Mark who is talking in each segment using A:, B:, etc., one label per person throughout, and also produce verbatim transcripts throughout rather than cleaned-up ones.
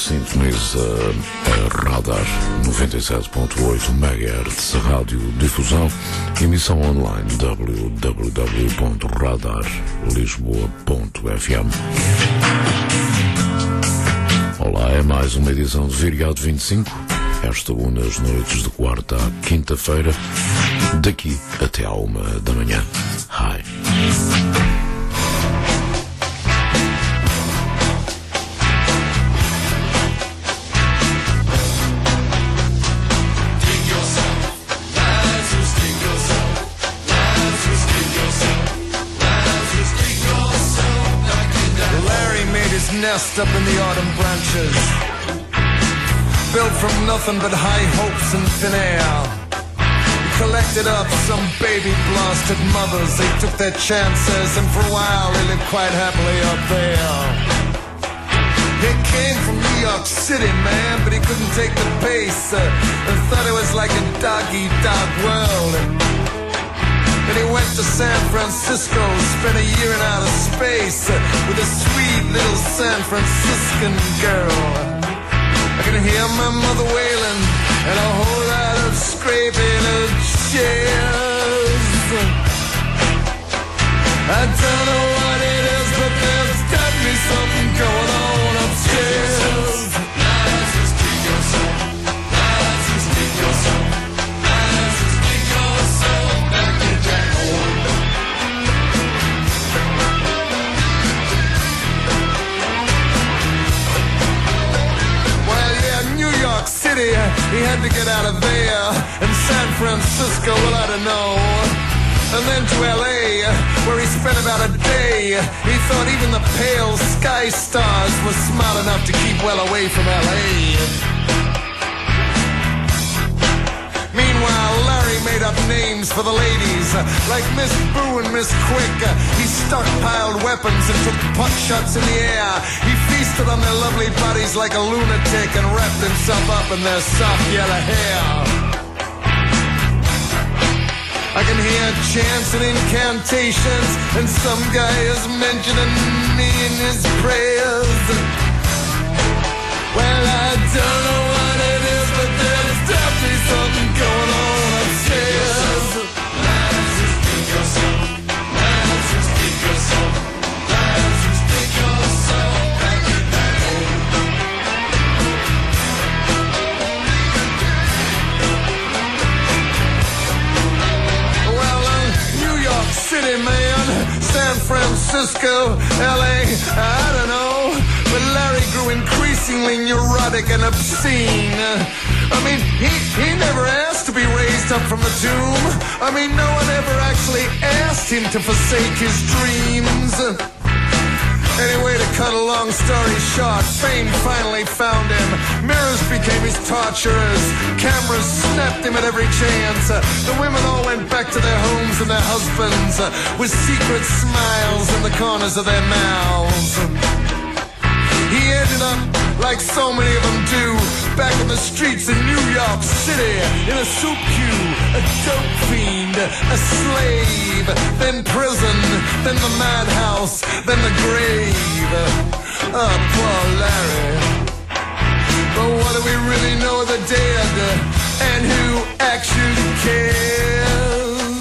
A: sintoniza a Radar noventa e sete ponto oito megahertz, rádio difusão, emissão online w w w ponto radar lisboa ponto f m. Olá, é mais uma edição de Viriato vinte e cinco, esta uma nas noites de quarta à quinta-feira, daqui até à uma da manhã. Hi.
B: Nest up in the autumn branches, built from nothing but high hopes and thin air. He collected up some baby blasted mothers. They took their chances, and for a while they lived quite happily up there. He came from New York City, man, but he couldn't take the pace, uh, and thought it was like a dog-eat-dog world. Then he went to San Francisco, spent a year in outer space uh, with a sweet little San Franciscan girl. I can hear my mother wailing and a whole lot of scraping of chairs. I don't know what it is, but there's got to be something going on upstairs. Lies is keep yourself, lies is keep yourself, lies is keep yourself back in that hole. Well, yeah, New York City, he had to get out of there, and San Francisco, well, I don't know. And then to L A, where he spent about a day. He thought even the pale sky stars were smart enough to keep well away from L A. Meanwhile, Larry made up names for the ladies, like Miss Boo and Miss Quick. He stockpiled weapons and took pot shots in the air. He feasted on their lovely bodies like a lunatic and wrapped himself up in their soft yellow hair. I can hear chants and incantations, and some guy is mentioning me in his prayers. Well, I don't know what it is, but there's definitely something going on upstairs. Lies is keep yourself, lies is keep yourself, lies is keep yourself back in that hole. City, man, San Francisco, L A, I don't know, but Larry grew increasingly neurotic and obscene. I mean, he, he never asked to be raised up from the tomb. I mean, no one ever actually asked him to forsake his dreams. Anyway, to cut a long story short, fame finally found him. Mirrors became his torturers. Cameras snapped him at every chance. Uh, the women all went back to their homes and their husbands uh, with secret smiles in the corners of their mouths. He ended up, like so many of them do, back in the streets in New York City, in a soup queue, a dope fiend, a slave, then prison, then the madhouse, then the grave. Oh, poor Larry. But what do we really know of the dead, and who actually cares?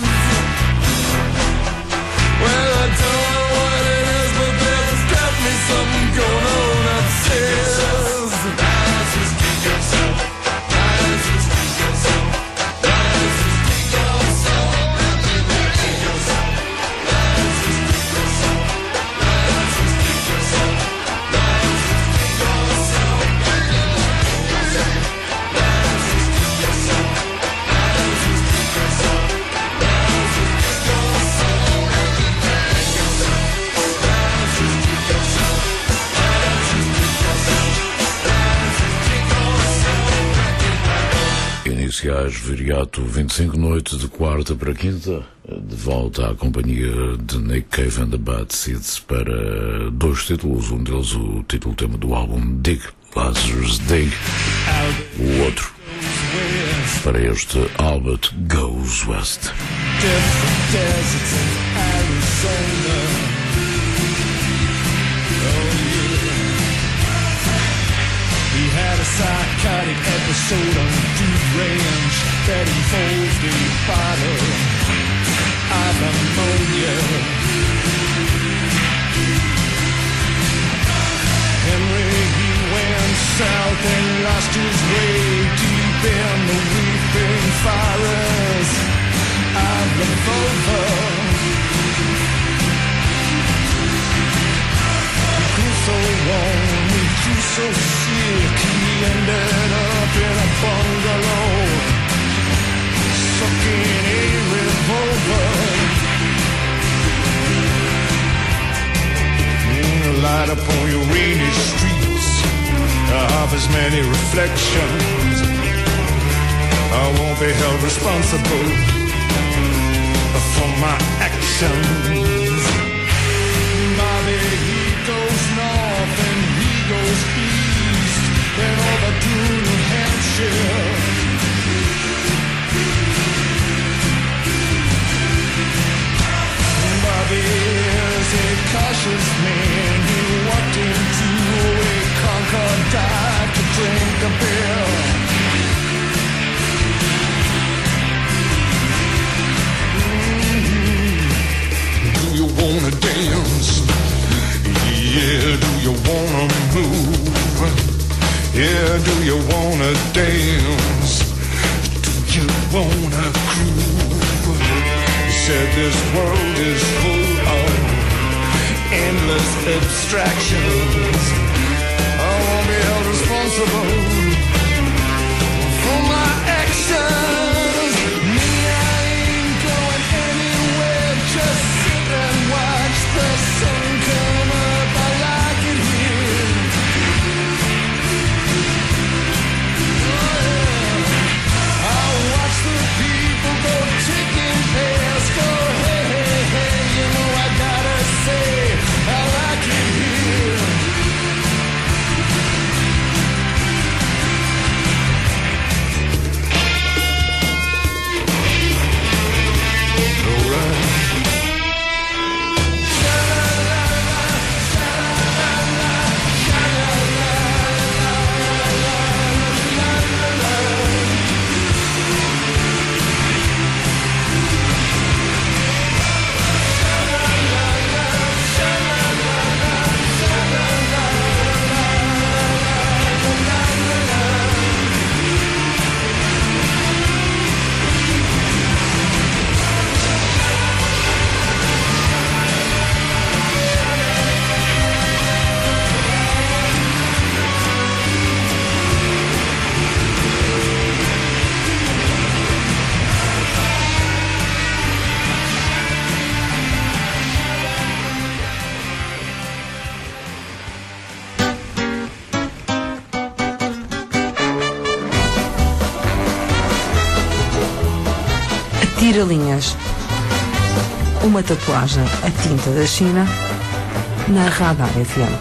B: Well, I don't know what it is, but there's definitely something going on upstairs. Lies is keep yourself, lies is keep yourself, lies is keep yourself, lies is keep yourself, lies is keep yourself, lies is keep yourself, lies is keep yourself, lies is keep yourself, lies is keep yourself, lies is keep
A: Iniciais Viriato vinte e cinco, noite de quarta para quinta, de volta à companhia de Nick Cave and the Bad Seeds para dois títulos, um deles o título tema do álbum Dig, Lazarus Dig, o outro para este Albert Goes West.
B: soda deep range that involved a bottle of ammonia. Henry, he went south and lost his way deep in the weeping forest of the Volvo. He grew so warm, he grew so sick, he ended up in a bungalow, sucking a revolver. Mm, light upon your rainy streets of as many reflections. I won't be held responsible for my actions. Bobby, he goes north and he goes east and over to New Hampshire. Bobby is a cautious man. He walked into a Concord dive to drink a beer. Do you wanna dance? Yeah, do you wanna move? Yeah, do you wanna dance? Do you wanna groove? He said this world is full of endless abstractions. I won't be held responsible for my actions. Me, I ain't going anywhere, just sit and watch the sun come up. I like it here. Oh, yeah. I watch the people go taking pairs, go hey, hey, hey, you know I gotta say, I like it here.
C: Tira-linhas. Uma tatuagem a tinta da China na Radar F M.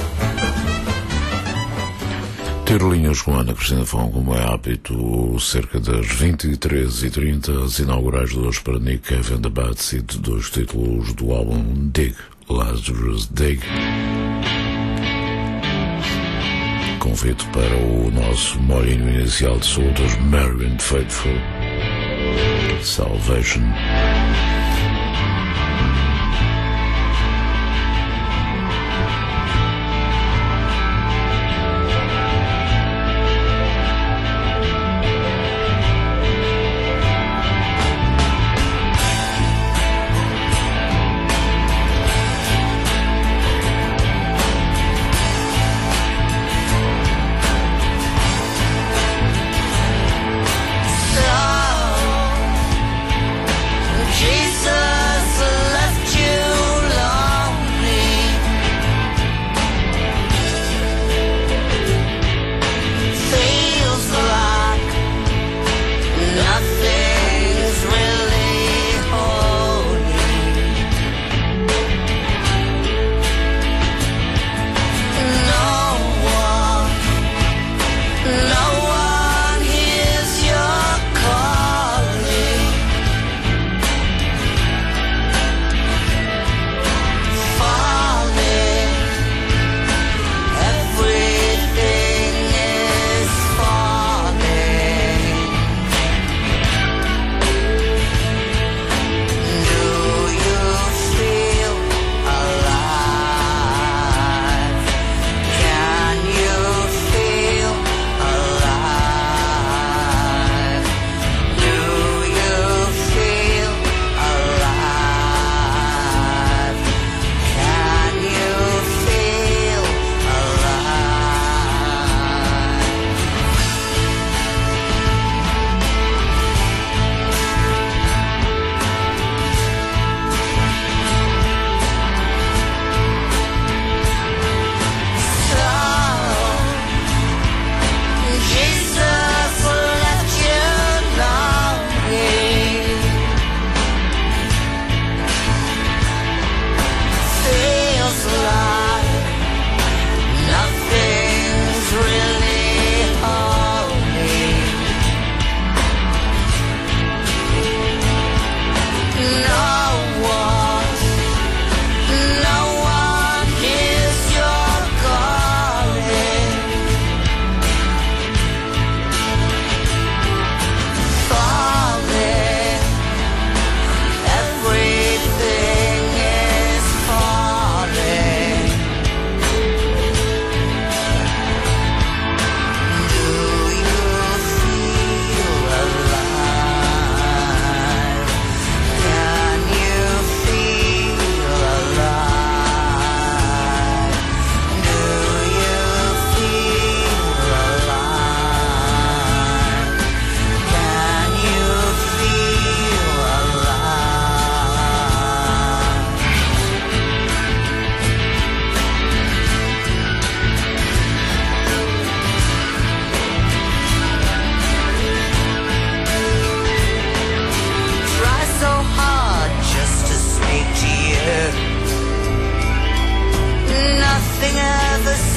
A: Tira-linhas com Ana Cristina Fão, como é hábito, cerca das vinte e três e trinta, as inaugurais de hoje para Nick Cave and the Bad Seed, dois títulos do álbum Dig, Lazarus Dig. Convite para o nosso molhinho inicial de soltas, Merry and Faithful, Salvation.
D: Jesus.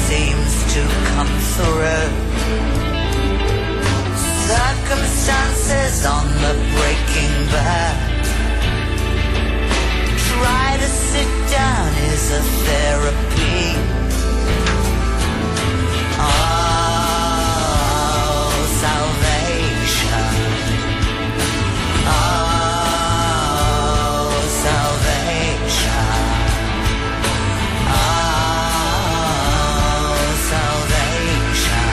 D: seems to come through. Circumstances on the breaking back. Try to sit down is a therapy. Oh, salvation. Oh, salvation. Oh, salvation.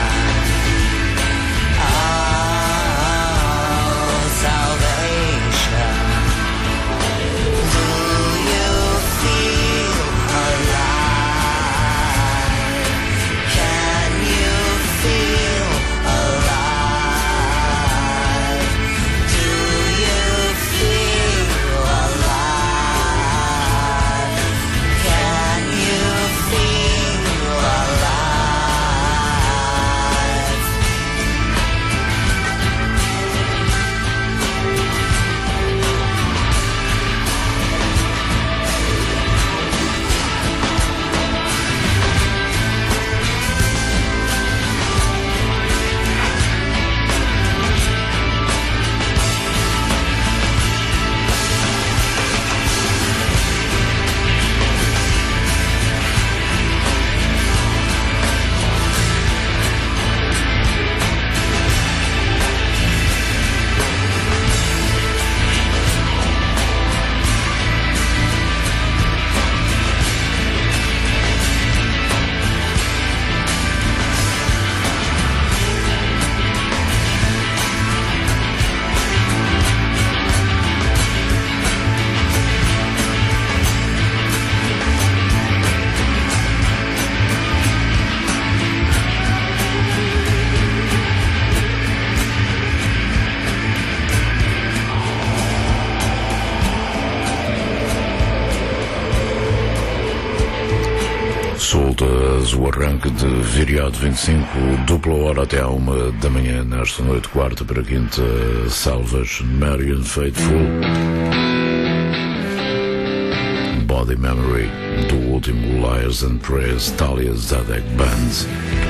D: Oh, salvation. Do you feel alive? Can you feel alive? Do you feel alive? Can you feel alive?
A: Soltas o arranque de Viriato vinte e cinco, dupla hora até à uma da manhã nesta noite, quarta para quinta. Salvas, Marian Faithful, Body Memory, do último Liars and Prayers, Talia Zadek Band.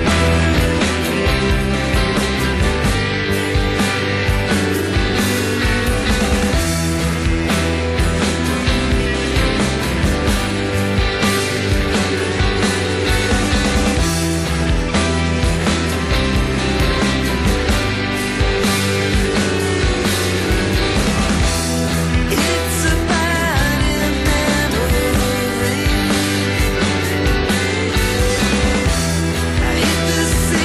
D: It's a bad memory. I hit the sea.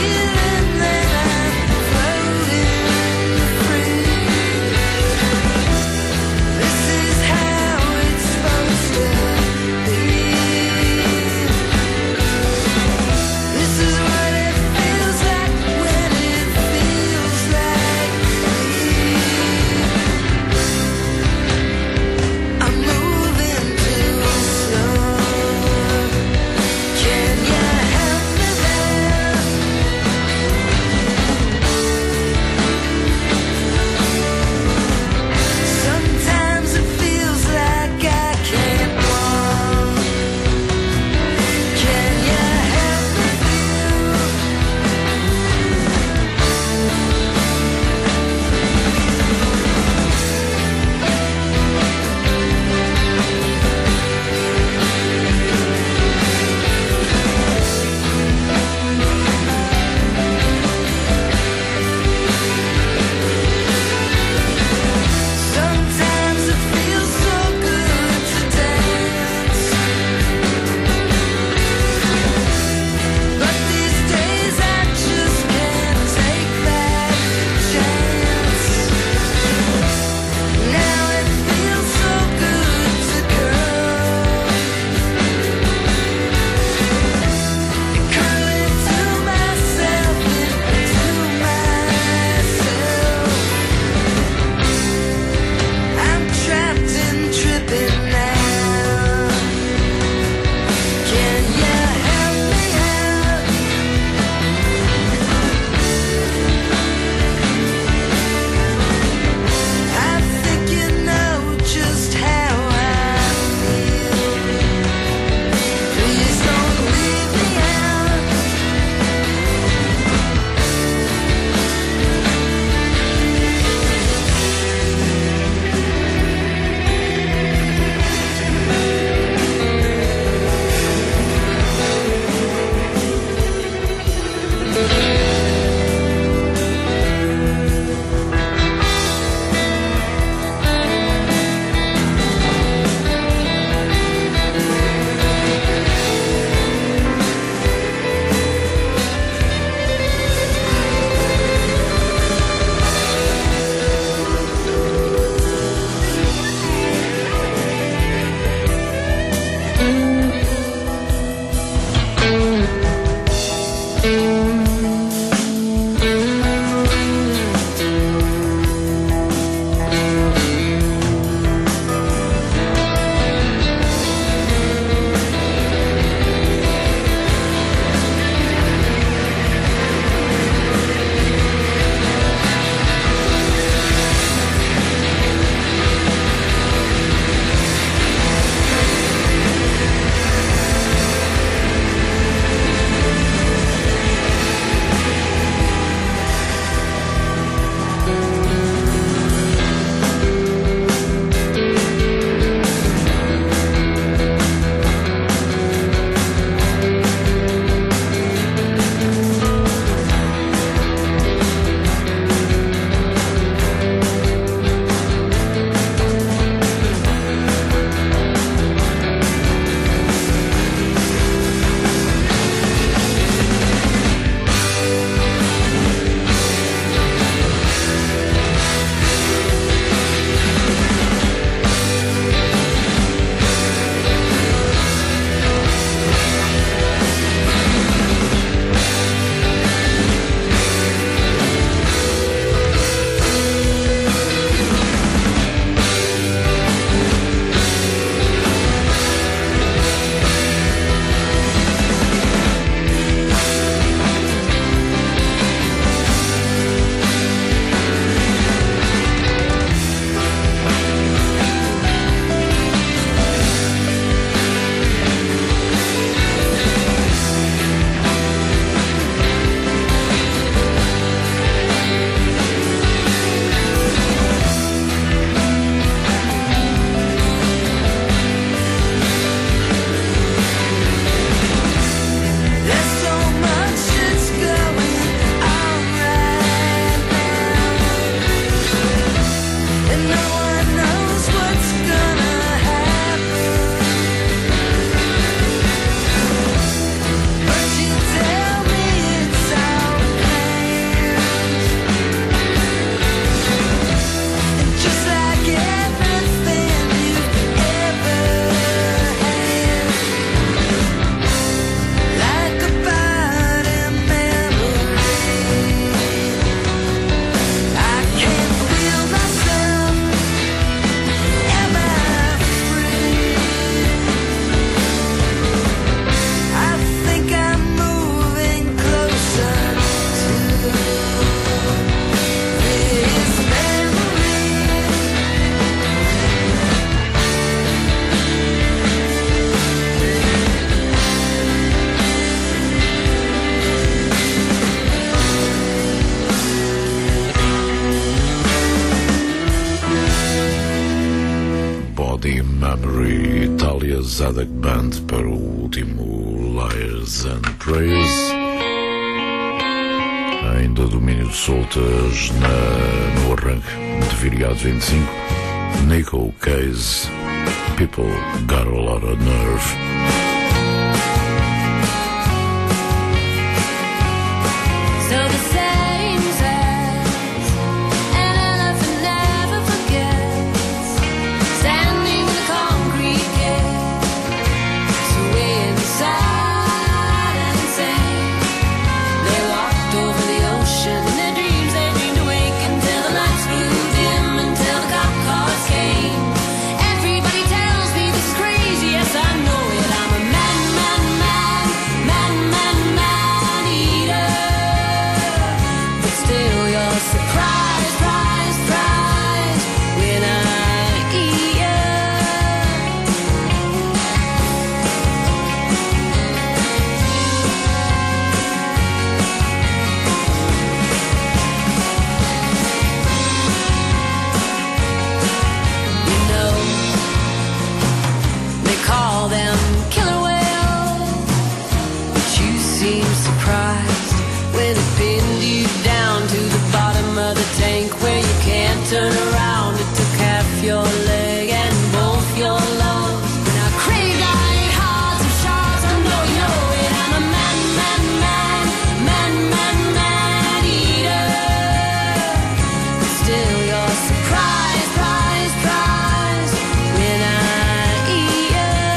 A: Zadok Band para o último Liars and Praise. Ainda domínio de soltas na, no arranque de Viriato vinte e cinco. Nico Case, People Got a Lot of Nerve.
E: Turn around, it took half your leg and both your lungs. When I crave dying hearts of sharks, I know you know it. I'm a man, man, man, man, man, man eater. But still you're surprised, prize, prize when I eat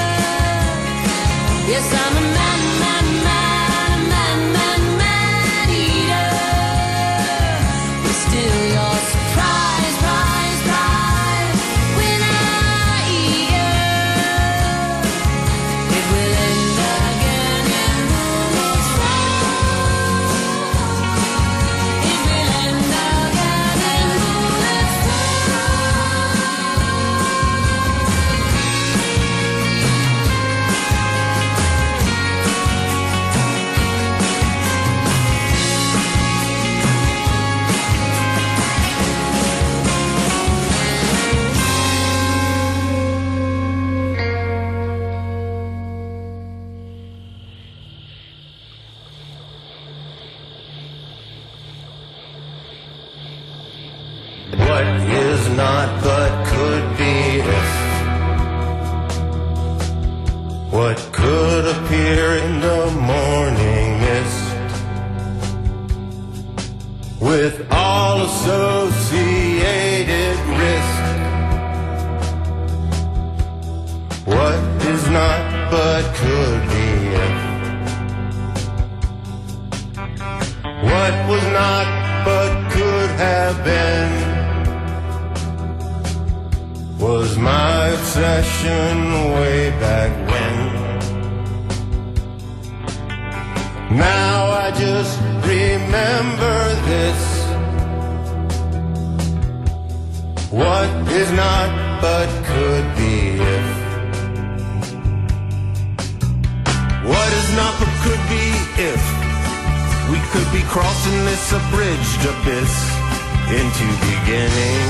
E: you. Yes, I'm a man, man, man, man, man, man eater. But still you're surprised.
F: What could appear in the morning mist, with all associated risk? What is not but could be if? What was not but could have been was my obsession way back when. Now I just remember this. What is not but could be if. What is not but could be if we could be crossing this abridged abyss into beginning.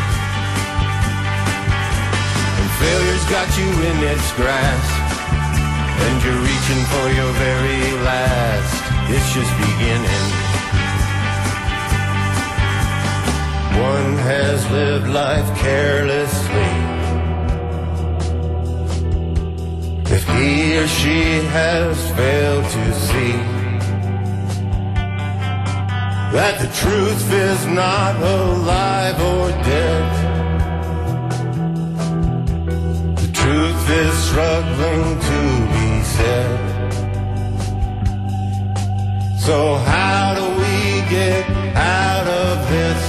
F: And failure's got you in its grasp, and you're reaching for your very last. It's just beginning. One has lived life carelessly if he or she has failed to see that the truth is not alive or dead. The truth is struggling to be said. So how do we get out of this?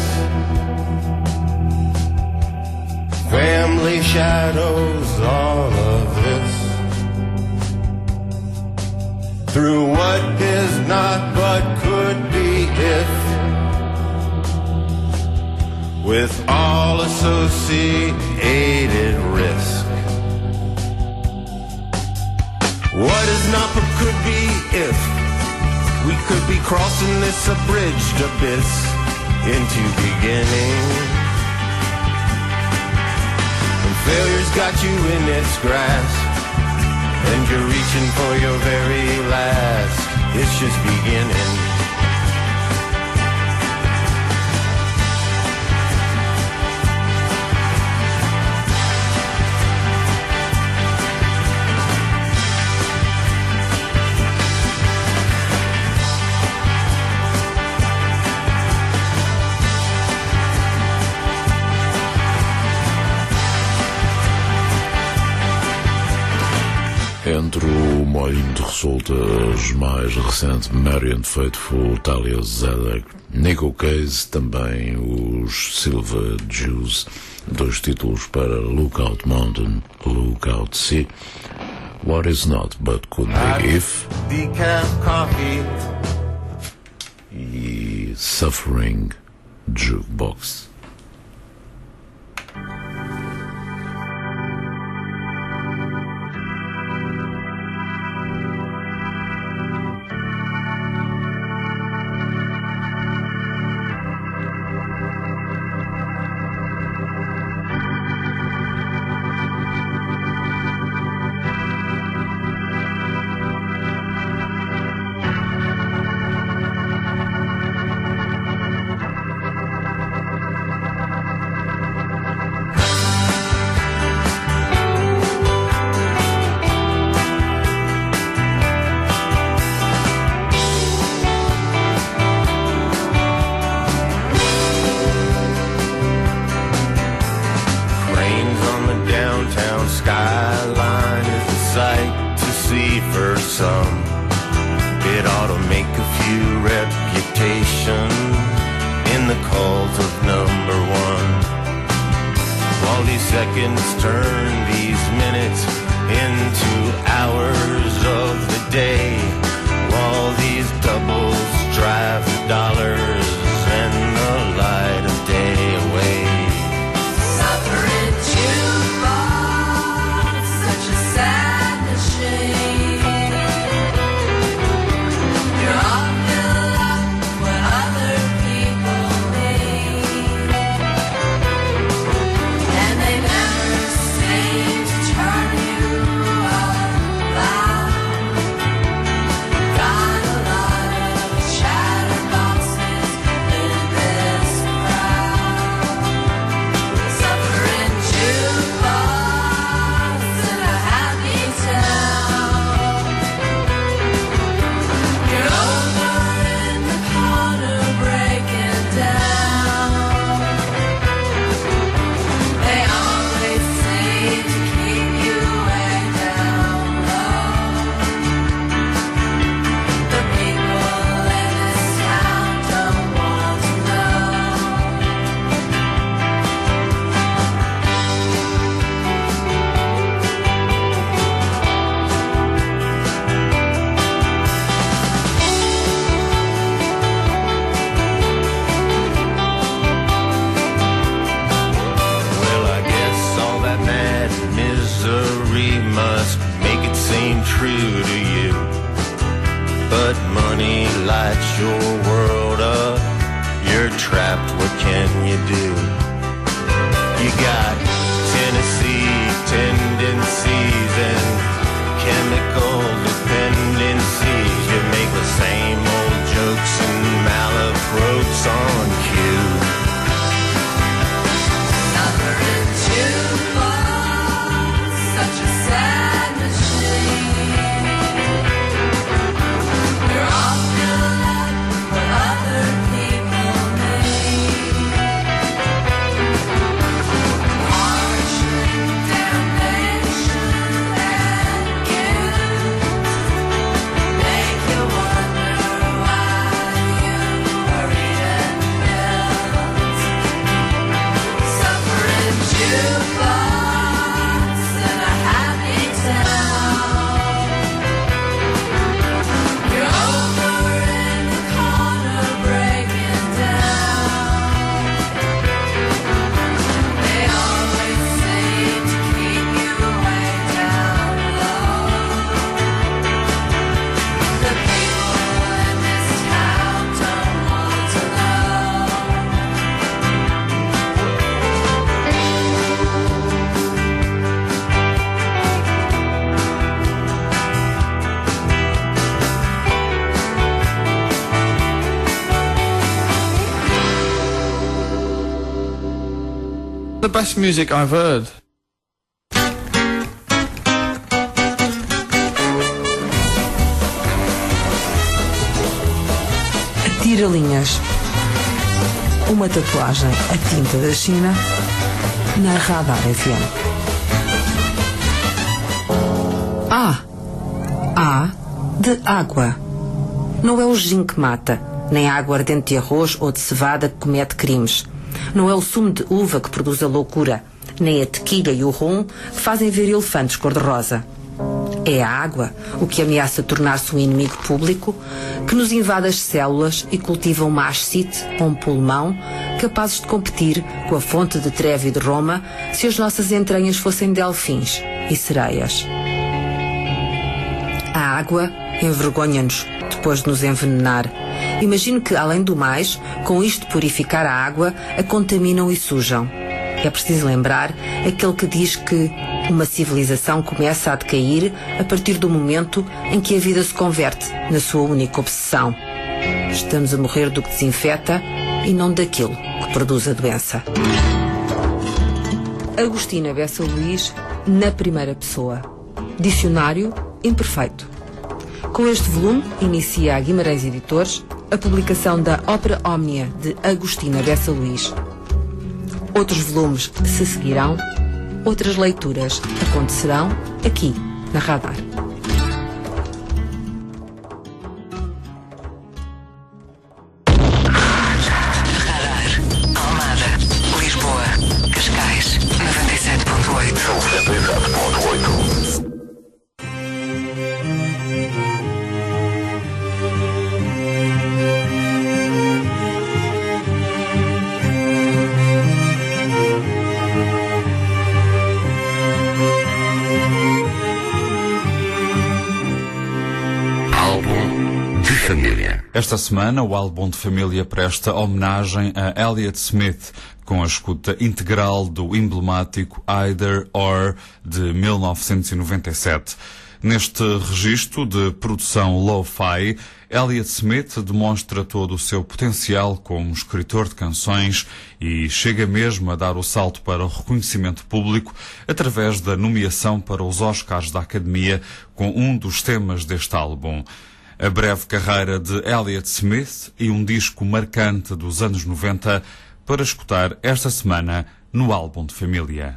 F: Family shadows, all of this. Through what is not but could be if, with all associated risk. What is not but could be if we could be crossing this abridged abyss into beginning. And failure's got you in its grasp, and you're reaching for your very last. It's just beginning.
A: Entre o molhinho de resultas mais recente, Marian Faithfull, Talia Zedek, Nico Case, também os Silver Jews, dois títulos para Lookout Mountain, Lookout Sea, What Is Not But Could Be If,
F: Decaf coffee
A: e Suffering Jukebox.
F: Skyline is a sight to see for some. It ought to make a few reputation in the cult of number one. While these seconds turn these minutes into hours of the day, while these doubles drive the dollars and the light of day away.
E: Suffering jukebox, such a sad machine. You're all filled up what other people need, and they never seem to turn you around. Got a lot of chatterboxes in this crowd. Suffering jukebox in a happy town. You're over in the corner breaking down. They always seem to keep you way down low. The people in this town don't want to know.
F: Well, I guess all that mad misery must make it seem true to you. But money lights your world up. You're trapped, what can you do? You got Tennessee tendencies and chemical dependencies. You make the same old jokes and malaprops on cue.
E: Suffering jukebox, such a sad machine. You're all filled up what other people need. Harsh and damn
B: best music I've heard.
C: Tira-linhas. Uma tatuagem a tinta da China na Radar F M. A. A de água. Não é o gin que mata, nem a água ardente de arroz ou de cevada que comete crimes. Não é o sumo de uva que produz a loucura, nem a tequila e o rum que fazem ver elefantes cor-de-rosa. É a água o que ameaça tornar-se um inimigo público que nos invade as células e cultiva uma ascite ou um pulmão capazes de competir com a fonte de Trevi de Roma se as nossas entranhas fossem delfins e sereias. A água envergonha-nos depois de nos envenenar. Imagino que, além do mais, com isto de purificar a água, a contaminam e sujam. É preciso lembrar aquele que diz que uma civilização começa a decair a partir do momento em que a vida se converte na sua única obsessão. Estamos a morrer do que desinfeta e não daquilo que produz a doença. Agostina Bessa Luís, na primeira pessoa. Dicionário imperfeito. Com este volume, inicia a Guimarães Editores a publicação da Ópera Ómnia de Agostina Bessa Luís. Outros volumes se seguirão, outras leituras acontecerão aqui na Radar.
G: Radar, Almada, Lisboa, Cascais, noventa e sete ponto oito.
H: noventa e sete ponto oito.
I: Esta semana, o álbum de família presta homenagem a Elliott Smith, com a escuta integral do emblemático Either Or de mil novecentos e noventa e sete. Neste registro de produção lo-fi, Elliott Smith demonstra todo o seu potencial como escritor de canções e chega mesmo a dar o salto para o reconhecimento público através da nomeação para os Oscars da Academia com um dos temas deste álbum. A breve carreira de Elliott Smith e um disco marcante dos anos noventa para escutar esta semana no álbum de família.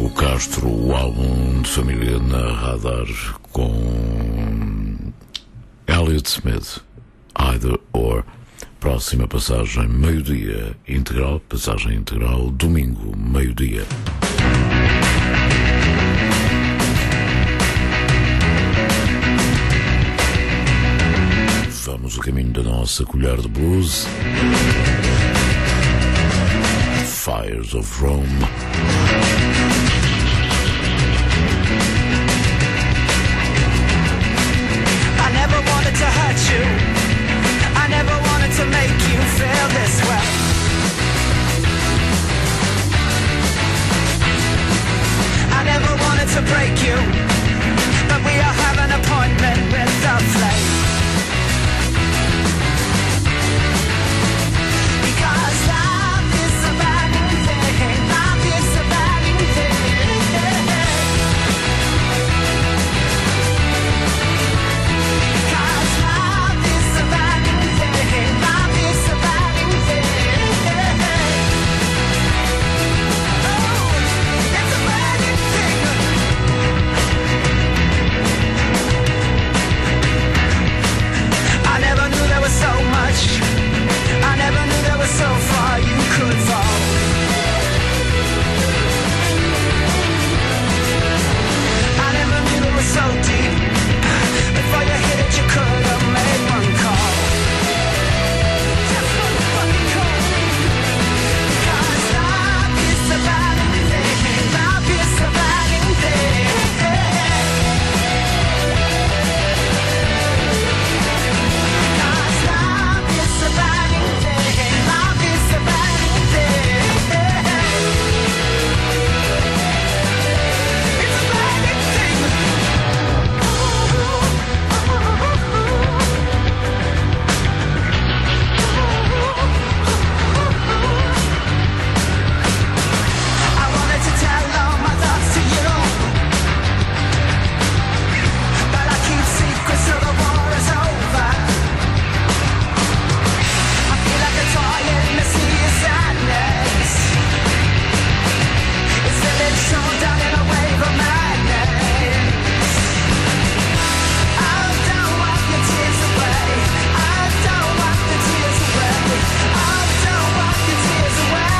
A: Hugo Castro, o álbum de família na Radar com Elliott Smith, Either or. Próxima passagem, meio-dia, integral, passagem integral, domingo, meio-dia. Vamos o caminho da nossa colher de blues. Fires of Rome.
J: I never wanted to hurt you. I never wanted to make you feel this way. I never wanted to break you, but we all have an appointment with the flame. Because love is a bad thing, love is a bad thing. Because love is a bad thing, love is a bad thing. Oh, it's a bad thing. I never knew there was so much. I never knew there was so far you could fall. I never knew it was so deep. Before you hit it, you could have made one call. Just one fucking call. Because love is a bad thing. Love is a bad thing. Because love is a bad thing. Love is a bad thing. It's a bad thing. I wanted to tell all my thoughts to you, but I keep secrets till the war is over. I feel like a toy in the sea of sadness. It's still it's shown down in a wave of madness. I don't wipe your tears away. I don't wipe the tears away. I don't wipe your tears away.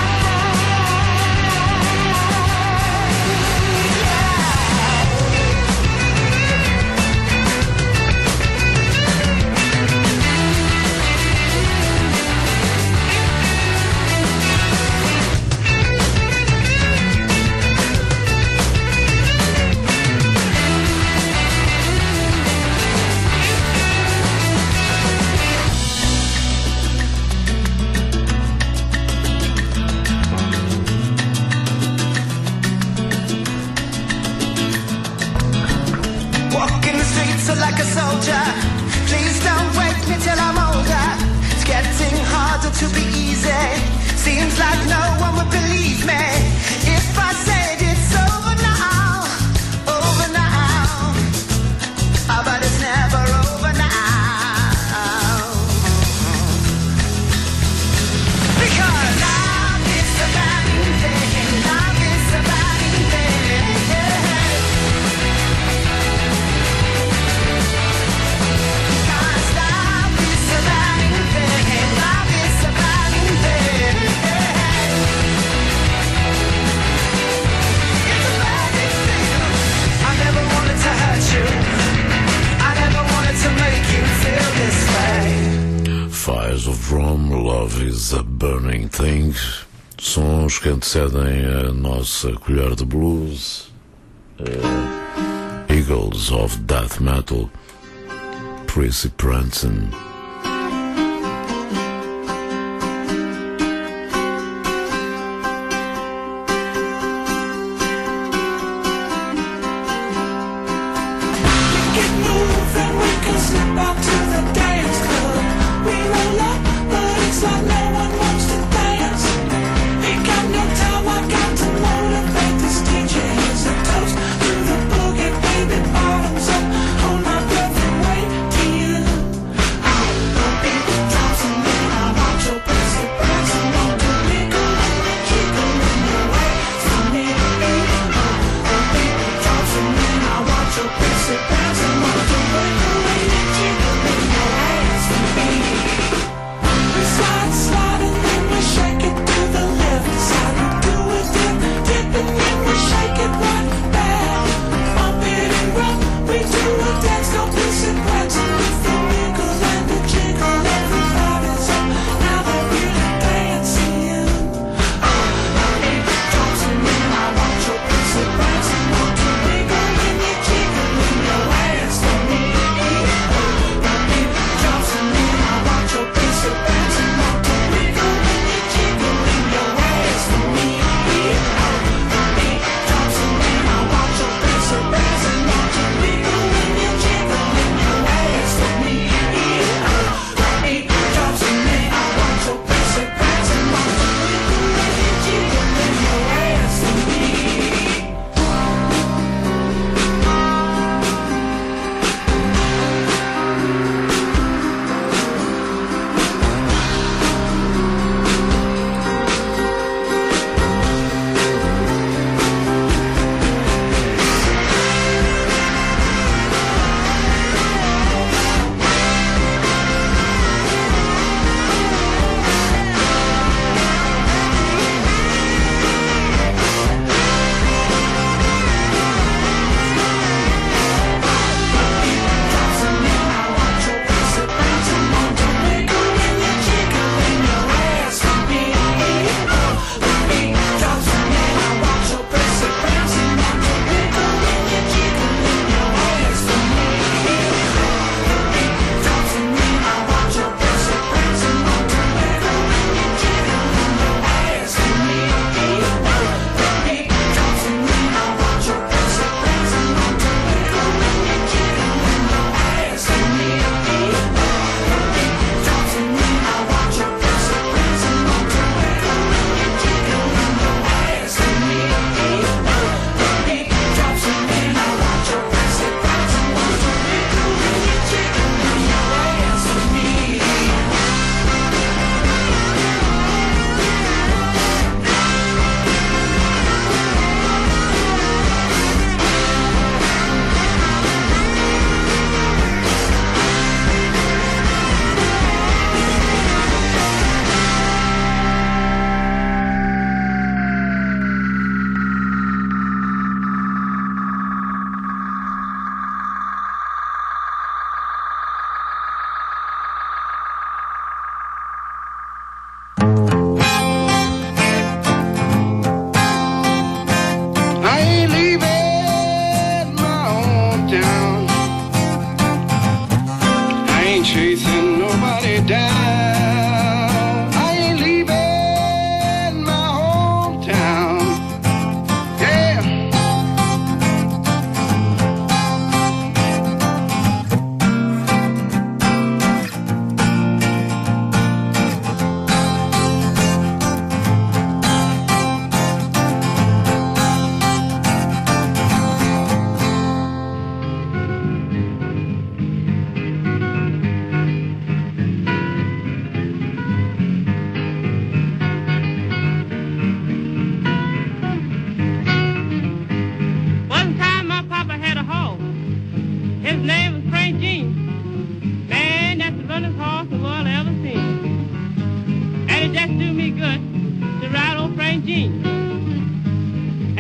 J: Walking the streets are like a soldier. Please don't wake me till I'm older. It's getting harder to be easy. Seems like no one would believe me if I said it's over now, over now. Ah, but it's never over now. Because love is a bad thing. Love is a bad thing. Because love is a bad thing. Love is a bad thing. It's a bad thing. I never wanted to hurt you. I never wanted to make you feel this way.
A: Fires of Rome, Love is a Burning Thing. Sons que antecedem a nossa colher de blues. Uh, Eagles of Death Metal, Prissy Branson.
J: Get moving, we can slip out to the dance club. We roll up, but it's like no one wants to dance. Ain't got no time, I got to motivate this D J. Here's a toast to the boogie, baby, bottoms up. Hold my breath and wait till you.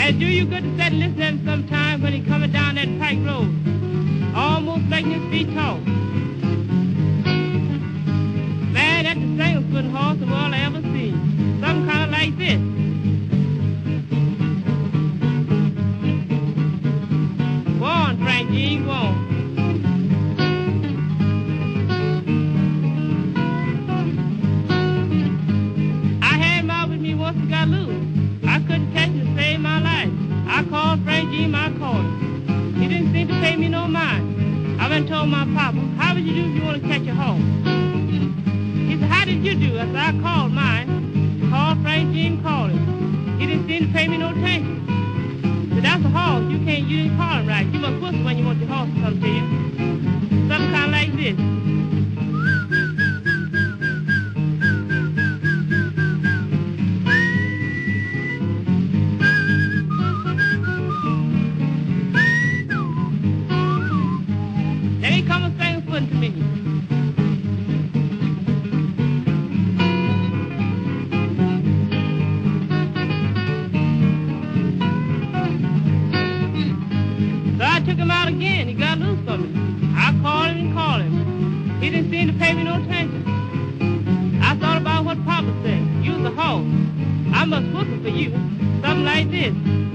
K: And do you good to sit and listen to him sometime when he coming down that Pike Road, almost making his feet talk. Man, that's the strangest foot horse the world I ever seen. Something kind of like this. Go on, Frank G, go on. Once he got loose, I couldn't catch him to save my life. I called Frank G, I called him. He didn't seem to pay me no mind. I went and told my papa, how would you do if you want to catch a horse? He said, how did you do? I said, I called mine. Called Frank G and called him. He didn't seem to pay me no attention. So that's a horse. You can't, you didn't call him right. You must whistle when you want your horse to come to you. Something kind of like this. To me. So I took him out again. He got loose from me. I called him and called him. He didn't seem to pay me no attention. I thought about what Papa said. You was a horse. I must whistle for you. Something like this.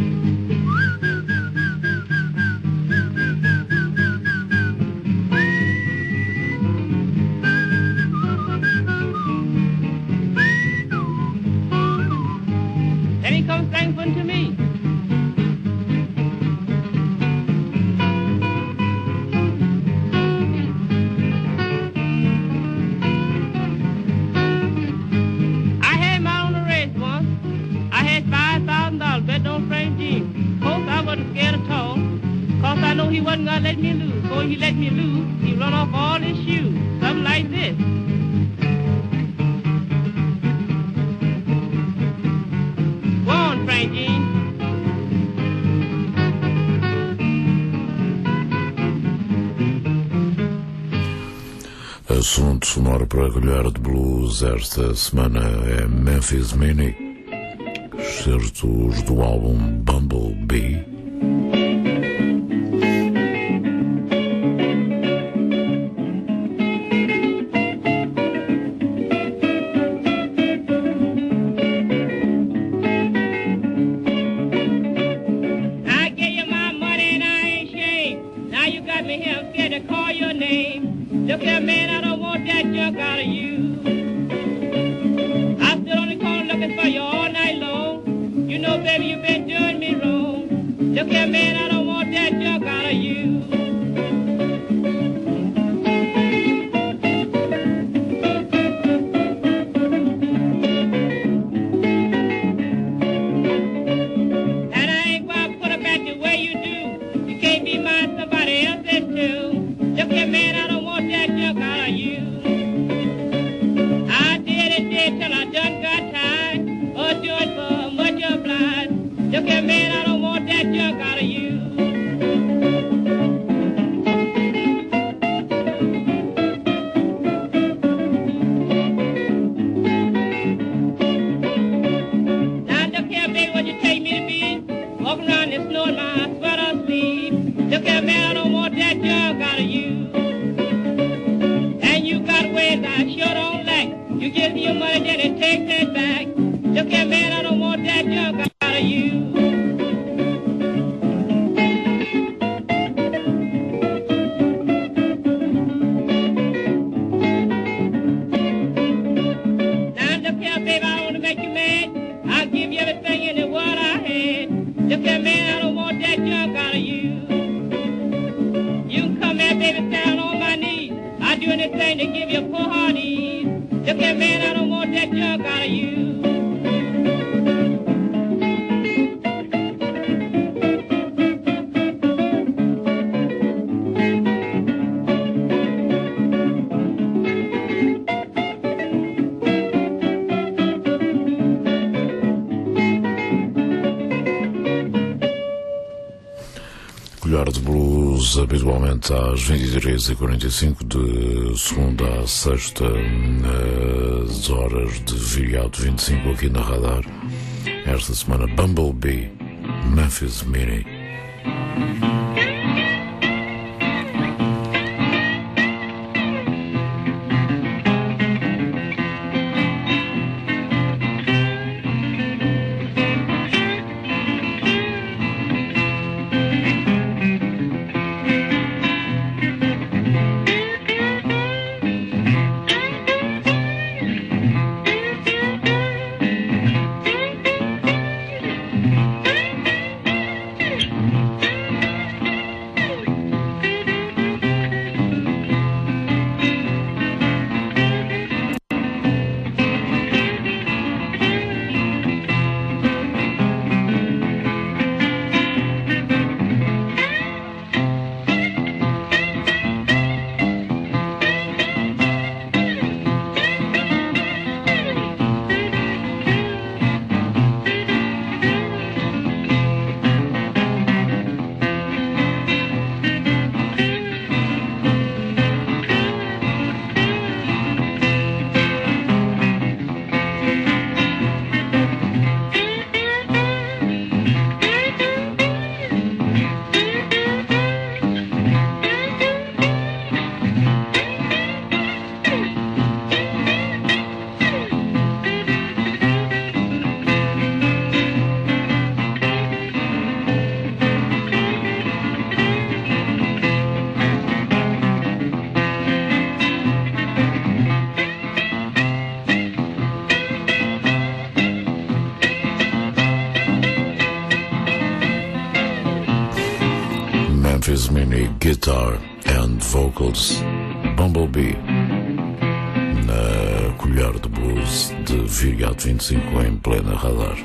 K: To me. I had him out on a race once. I had five thousand dollars bet on Frank G. Of course, I wasn't scared at all, cause I know he wasn't gonna let me lose. So he let me lose, he run off all his shoes. Something like this. Frank G.
A: Assunto sonoro para colher de blues esta semana é Memphis Mini, excertos do álbum Bumblebee.
K: Look here, man, I don't want that junk out of you. I stood on the corner looking for you all night long. You know, baby, you've been doing me wrong. Look here, man, I don't want that junk out of you. And I ain't gonna put it back the way you do. You can't be mine, somebody else's too. Look here, man, I don't want that junk out of you. I did and did till I done got tired of doing for much obliged. Look here, man, I don't want that junk out of you. Now look here, baby, what you take me to be? Walking around this snow in my sweater sleeve. Look here, man, I don't want that junk out of you. And you got ways I sure don't like. You give me your money, then it takes it back. Look here, man, I don't want that junk out of you. Now look here, baby, I don't want to make you mad. I'll give you everything in the world I had. Look here, man, I don't want that junk out of you. You can come here, baby, down on my knees. I'll do anything to give you a poor heart ease. Look here, man, I don't want that junk out of you.
A: Colher de blues habitualmente às vinte e três e quarenta e cinco, de segunda a sexta, nas horas de viriato vinte e cinco aqui na Radar. Esta semana Bumblebee, Memphis Mini. Memphis Mini Guitar and Vocals, Bumblebee, na colher de blues de Viriato vinte e cinco em plena radar.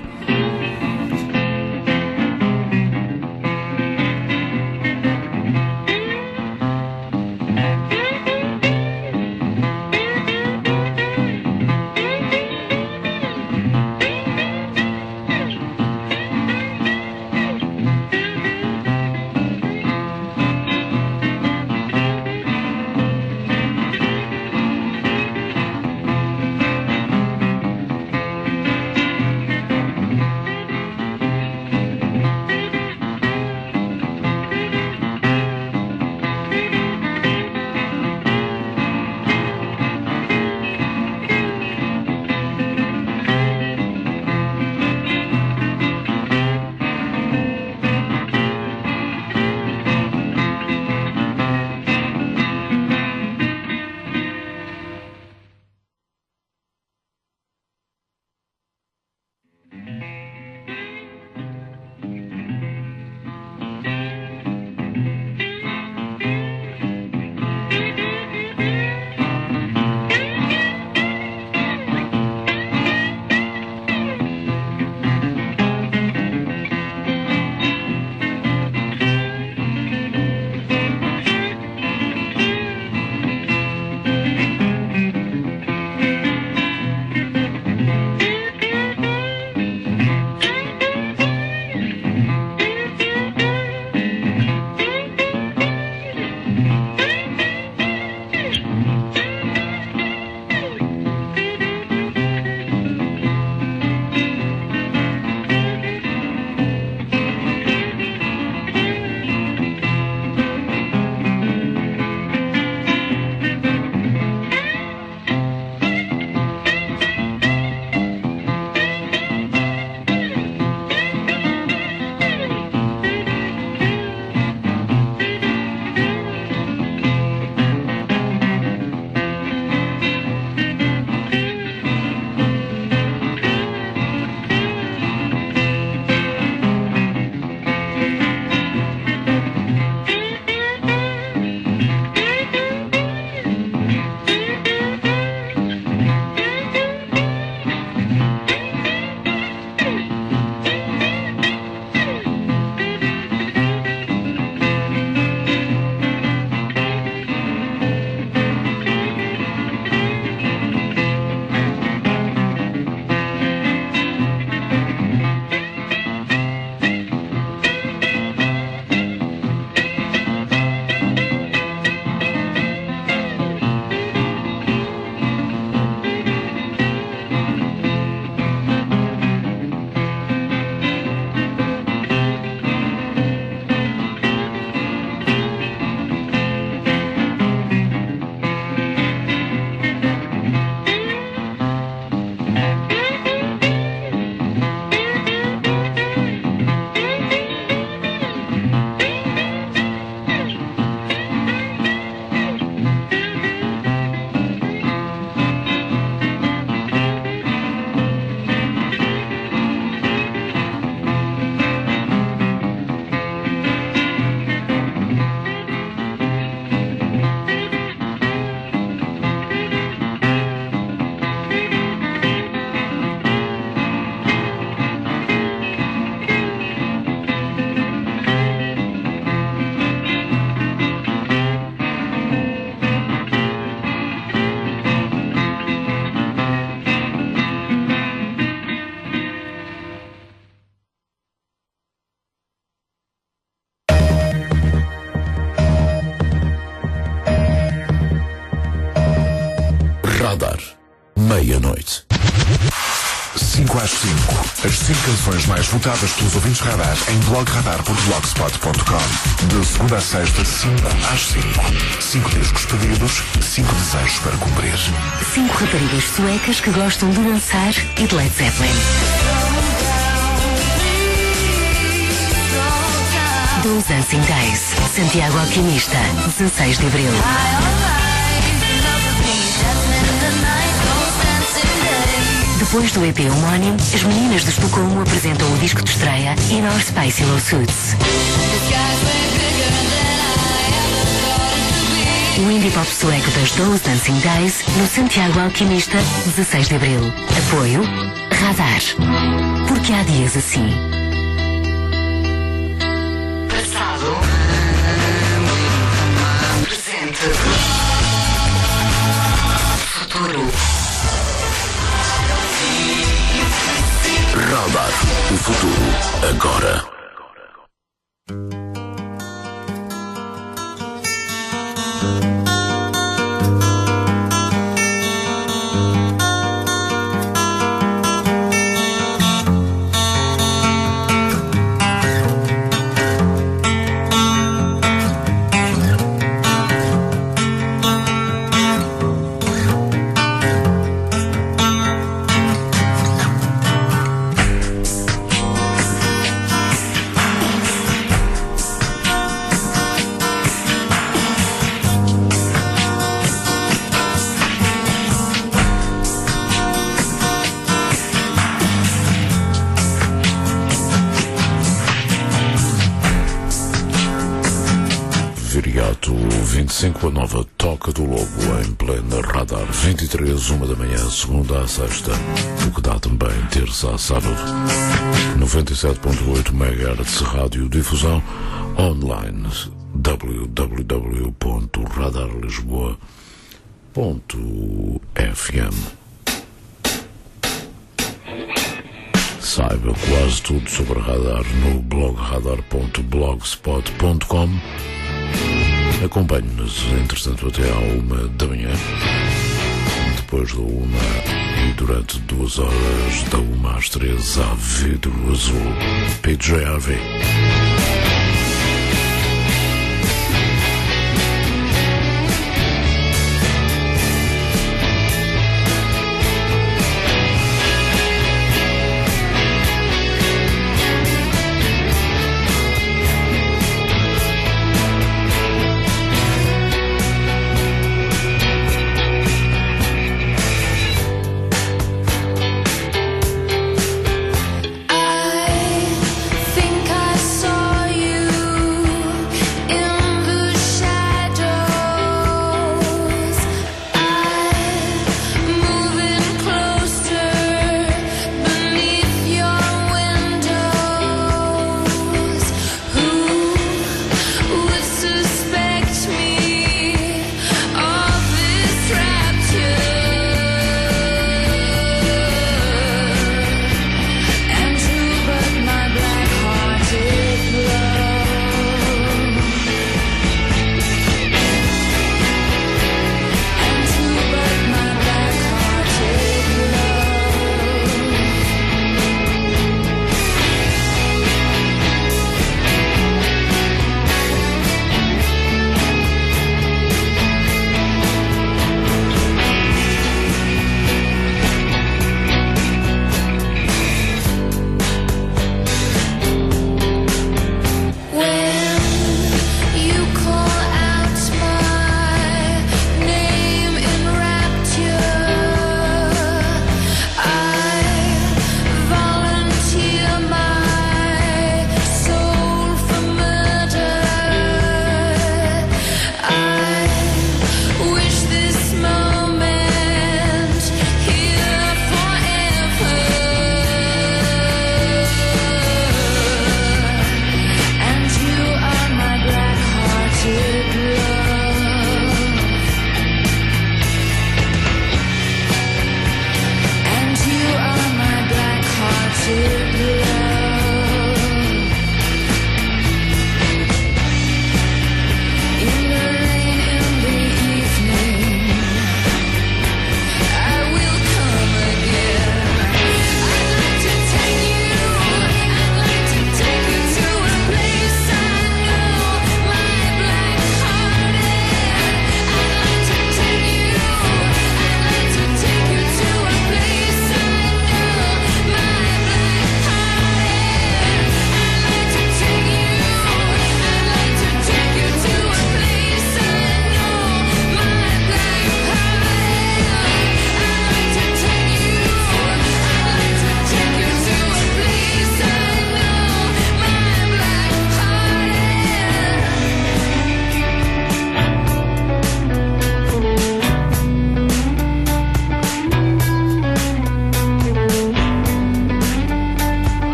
L: cinco às cinco. As cinco canções mais votadas pelos ouvintes Radar em blog radar ponto blogspot ponto com. De segunda a sexta, cinco às cinco. Cinco discos pedidos, cinco desejos para cumprir.
G: Cinco raparigas suecas que gostam de dançar e de Led Zeppelin. Those Dancing Days, Santiago Alquimista, dezasseis de abril. Depois do E P homónimo, as meninas de Estocolmo apresentam o disco de estreia In Our Spicy Low Suits. O indie pop sueco das Those Dancing Days no Santiago Alquimista, dezasseis de abril. Apoio Radar. Porque há dias assim. Passado. Presente. Futuro.
A: Radar. O futuro agora. Viriato vinte e cinco, a nova Toca do Lobo em plena Radar. vinte e três, uma da manhã, segunda a sexta, o que dá também terça a sábado. noventa e sete ponto oito megahertz rádio difusão online, w w w ponto radar lisboa ponto f m. Saiba quase tudo sobre Radar no blog radar ponto blogspot ponto com. Acompanhe-nos, entretanto, até à uma da manhã. Depois da uma e durante duas horas, da uma às três, há Vidro Azul. P J Harvey.
E: Think I saw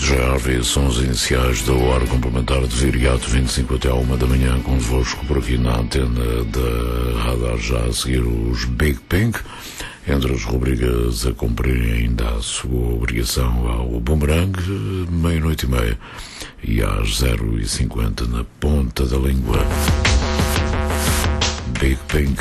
A: D J Harvey, sons iniciais da hora complementar de Viriato vinte e cinco até à uma da manhã, convosco por aqui na antena da Radar. Já a seguir os Big Pink, entre as rubricas a cumprirem ainda a sua obrigação ao Boomerang, meia-noite e meia, e às zero e cinquenta na ponta da língua. Big Pink.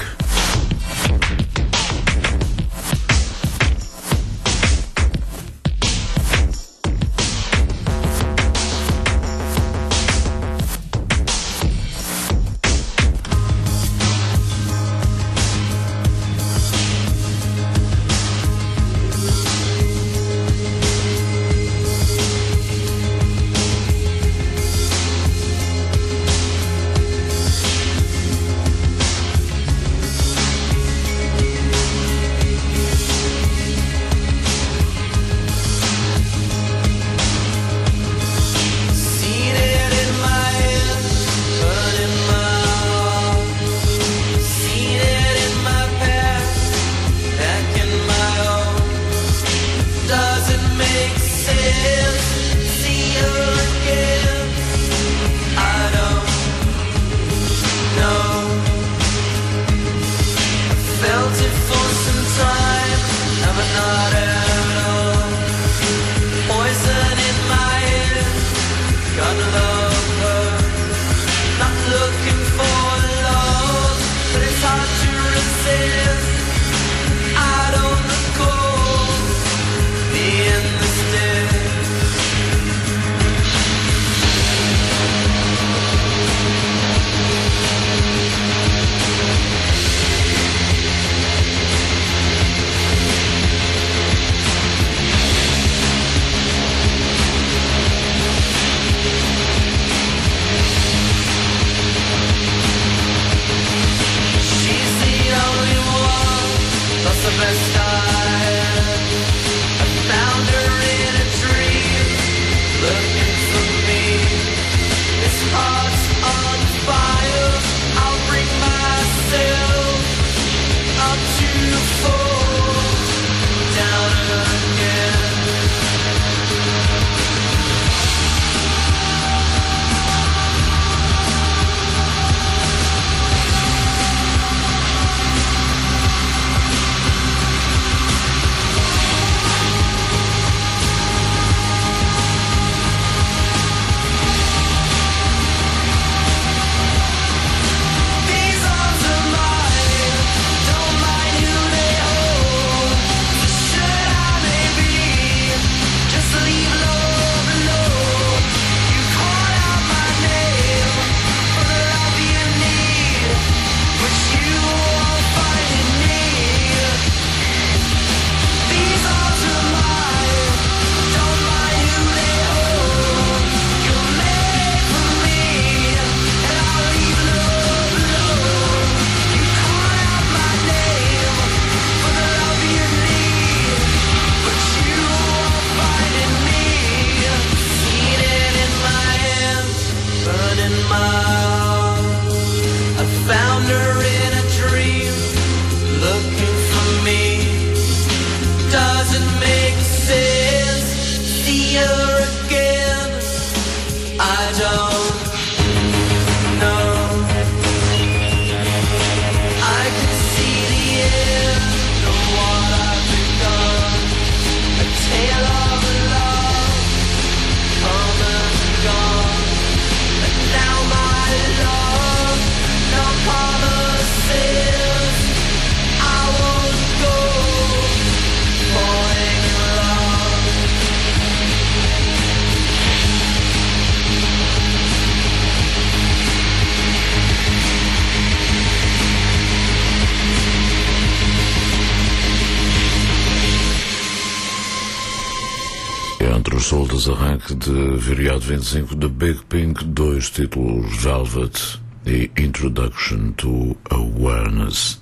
A: Entre os soldos arranque de Viriato vinte e cinco de Big Pink, dois títulos, Velvet e Introduction to Awareness.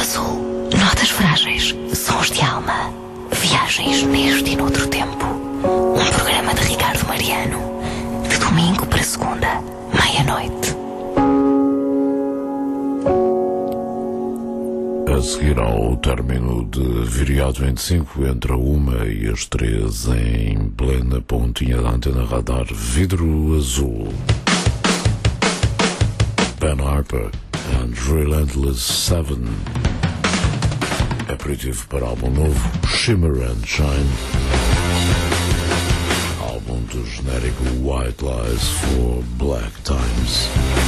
G: azul. Notas frágeis. Sons de alma. Viagens neste e noutro tempo. Um programa de Ricardo Mariano. De domingo para segunda, meia-noite.
A: A seguir ao término de Viriato vinte e cinco, entre a uma e as três, em plena pontinha da antena radar, Vidro Azul. Ben Harper and Relentless Seven. Aperitivo para álbum novo, Shimmer and Shine. Álbum do genérico White Lies for Black Times.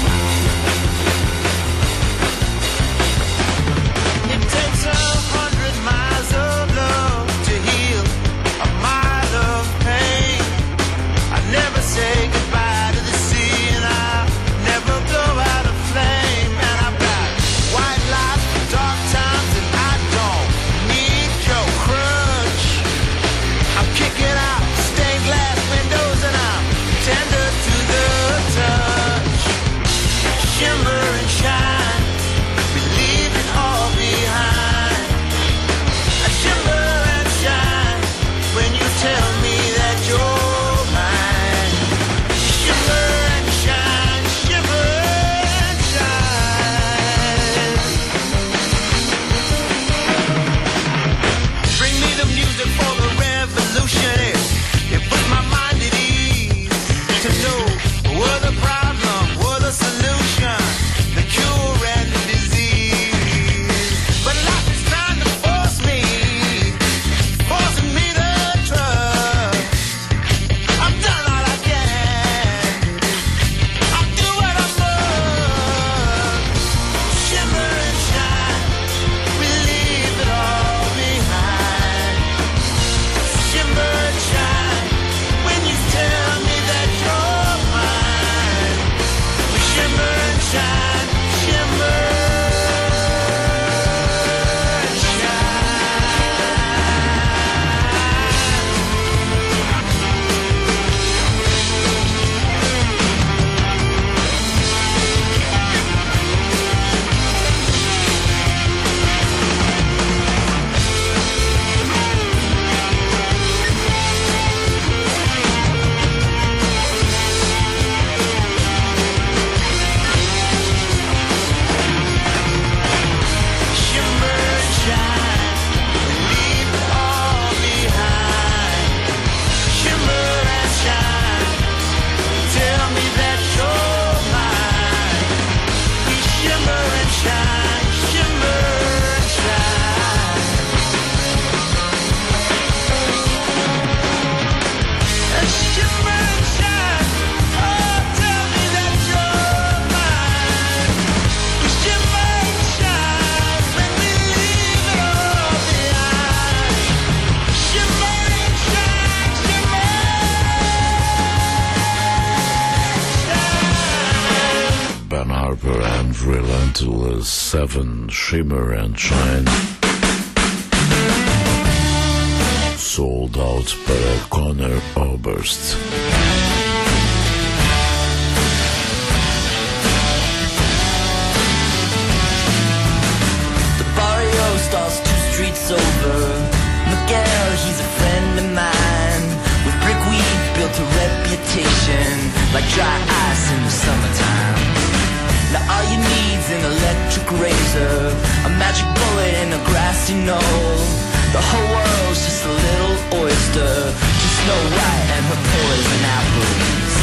A: Relentless Seven, Shimmer and Shine. Sold out para Conor Oberst.
D: The barrio starts two streets over. Miguel, he's a friend of mine. With brickweed built a reputation, like dry ice in the summertime. Now all you need's an electric razor, a magic bullet and a grassy knoll. The whole world's just a little oyster, to Snow White and her poison apples.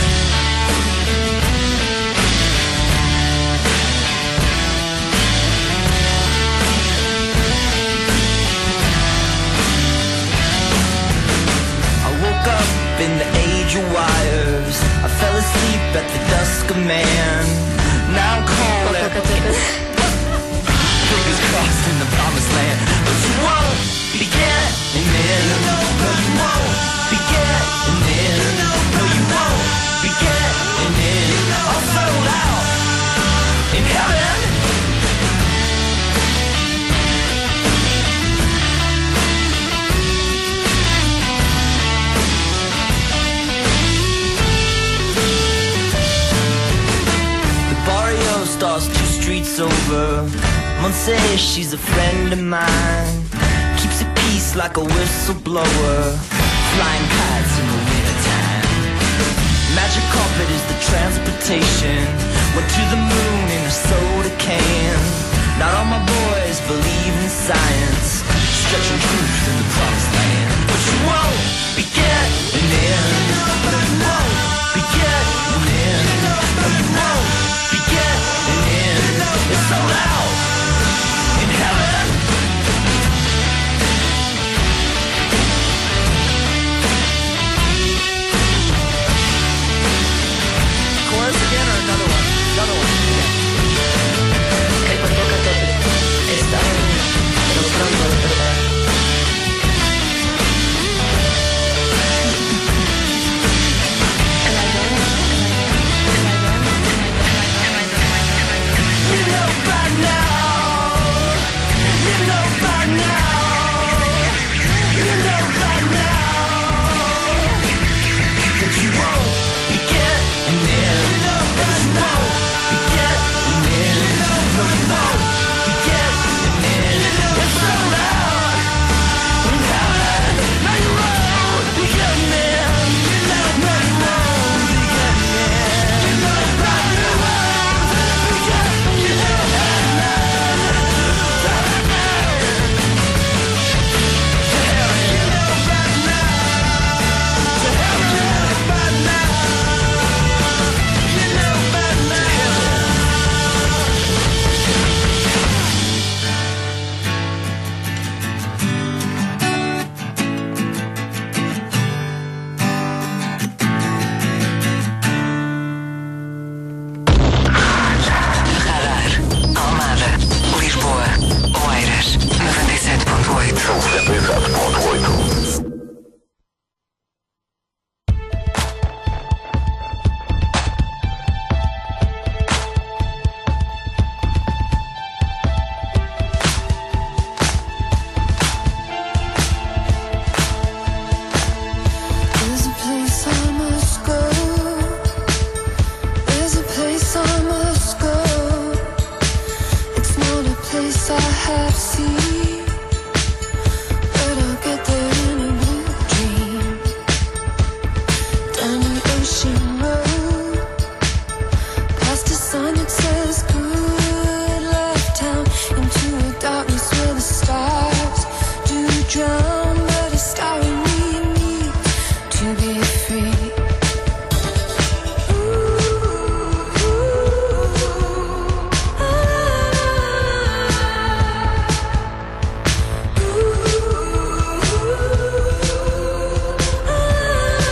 D: I woke up in the age of wires. I fell asleep at the dusk of man. Now I'm cold and fingers crossed in the promised land. But you won't be getting in. No, you won't be getting in. No, you won't be getting in. I'm sold out in heaven. Stars two streets streets over. Mom says she's a friend of mine. Keeps a peace like a whistleblower. Flying kites in the wintertime. Magic carpet is the transportation. Went to the moon in a soda can. Not all my boys believe in science. Stretching truth in the promised land. But you won't be getting in. No, you won't be getting in. No, you won't be getting in. It's so loud in heaven. Chorus again or another one? Another one. Está pero pronto lo perderá. You know by now, you know by now, you know by now that you won't be getting in. You know by now, you won't be getting in. You know by now.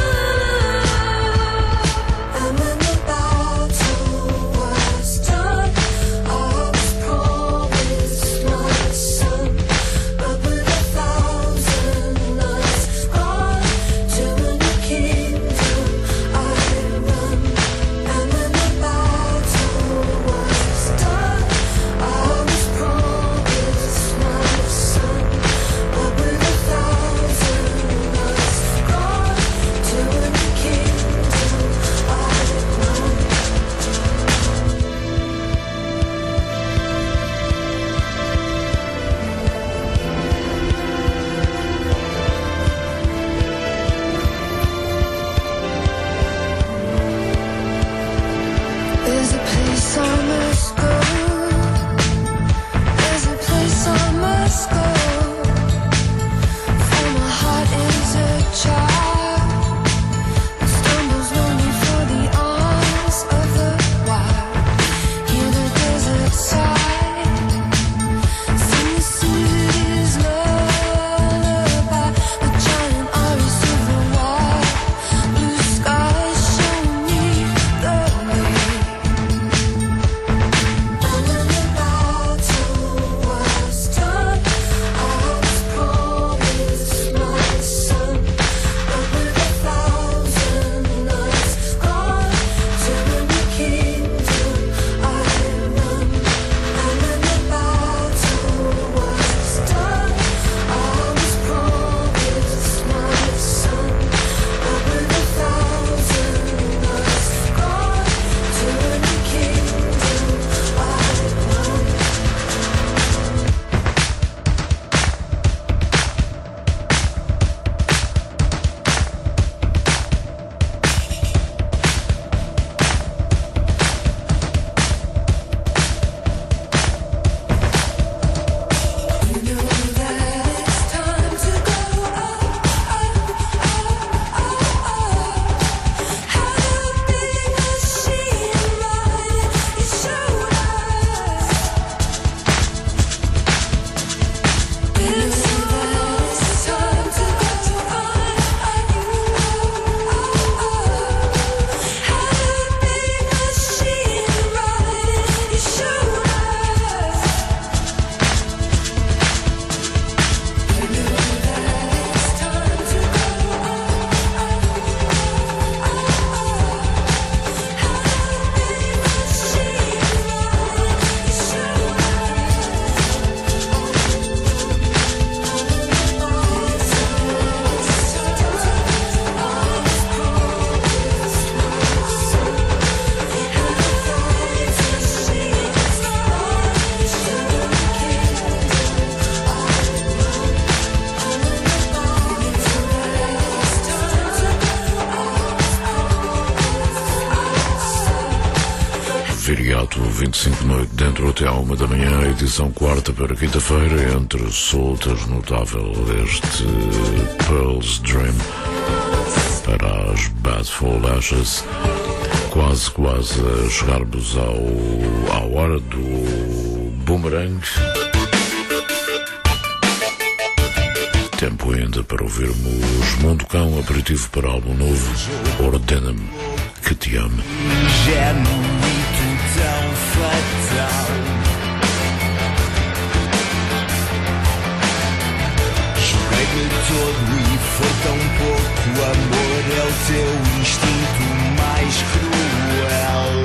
E: I'm in the battle was done.
A: Viriato, vinte e cinco de noite, dentro até à uma da manhã, edição quarta para quinta-feira, entre soltas, notável este Pearl's Dream para as Bad Fall Ashes, quase, quase a chegarmos ao, à hora do Boomerang. Tempo ainda para ouvirmos Mundo Cão, aperitivo para álbum novo, Ordena-me que te ame.
J: Tão fatal. Joguei-me todo e foi tão pouco. Amor é o teu instinto mais cruel.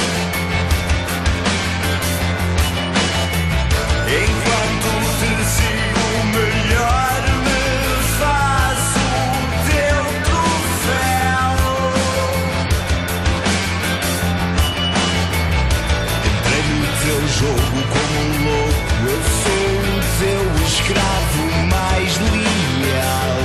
J: Enquanto te sigo melhor, me faço o teu troféu. Teu jogo como um louco, eu sou o teu escravo mais leal.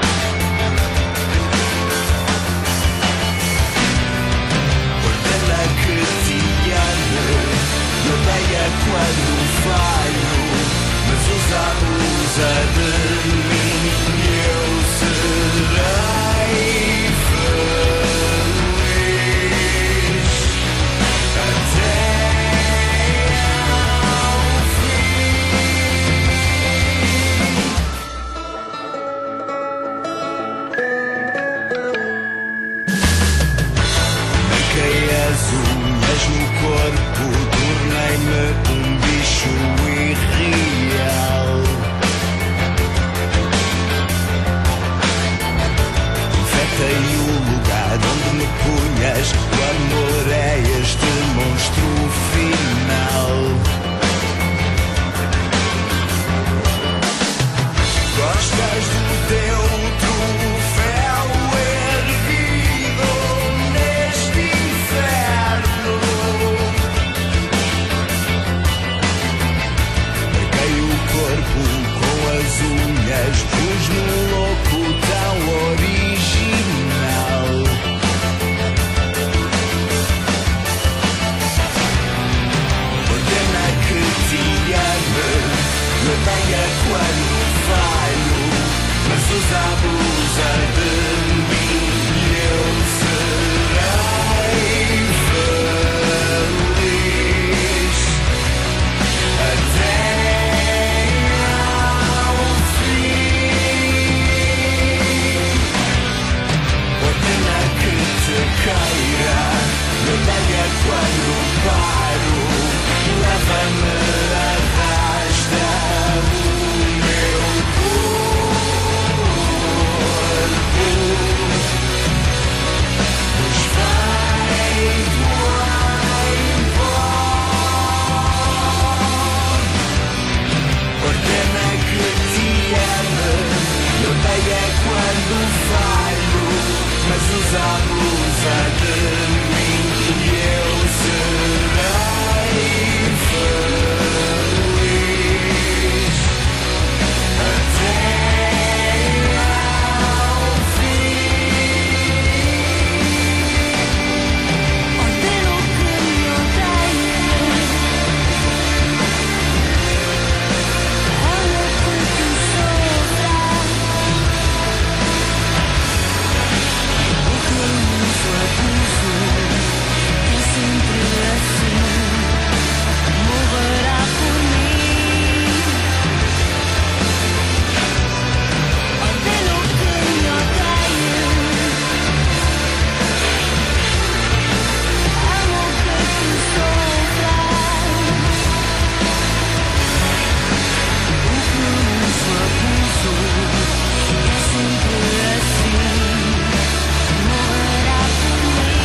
J: Ordena que te ame, odeia quando falho, mas usa a blusa de mim e eu serei feliz até. Unhas no corpo, tornei-me um bicho irreal. Infectei o lugar onde me punhas, o amor é este monstro final. Gostas do teu troféu erguido neste inferno? Marquei o corpo com as unhas, pus num louco tão original. Ordena que te ame, odeia quando falho, mas usa a blusa de mim e eu serei feliz até ao fim. Ordena que te queira, odeia quando paro, leva-me, arrasta o meu corpo, pois vai voar embora. Ordena que te ame, odeia quando falho, mas usa a blusa de mim e eu serei feliz até ao fim.
E: Ordeno que me odeie, amo que tu sofras. O que me foi abuso é sempre assim, morrerá por mim. Ordeno que me odeie, amo que tu sofras. O que me foi abuso é sempre assim, morrerá por mim.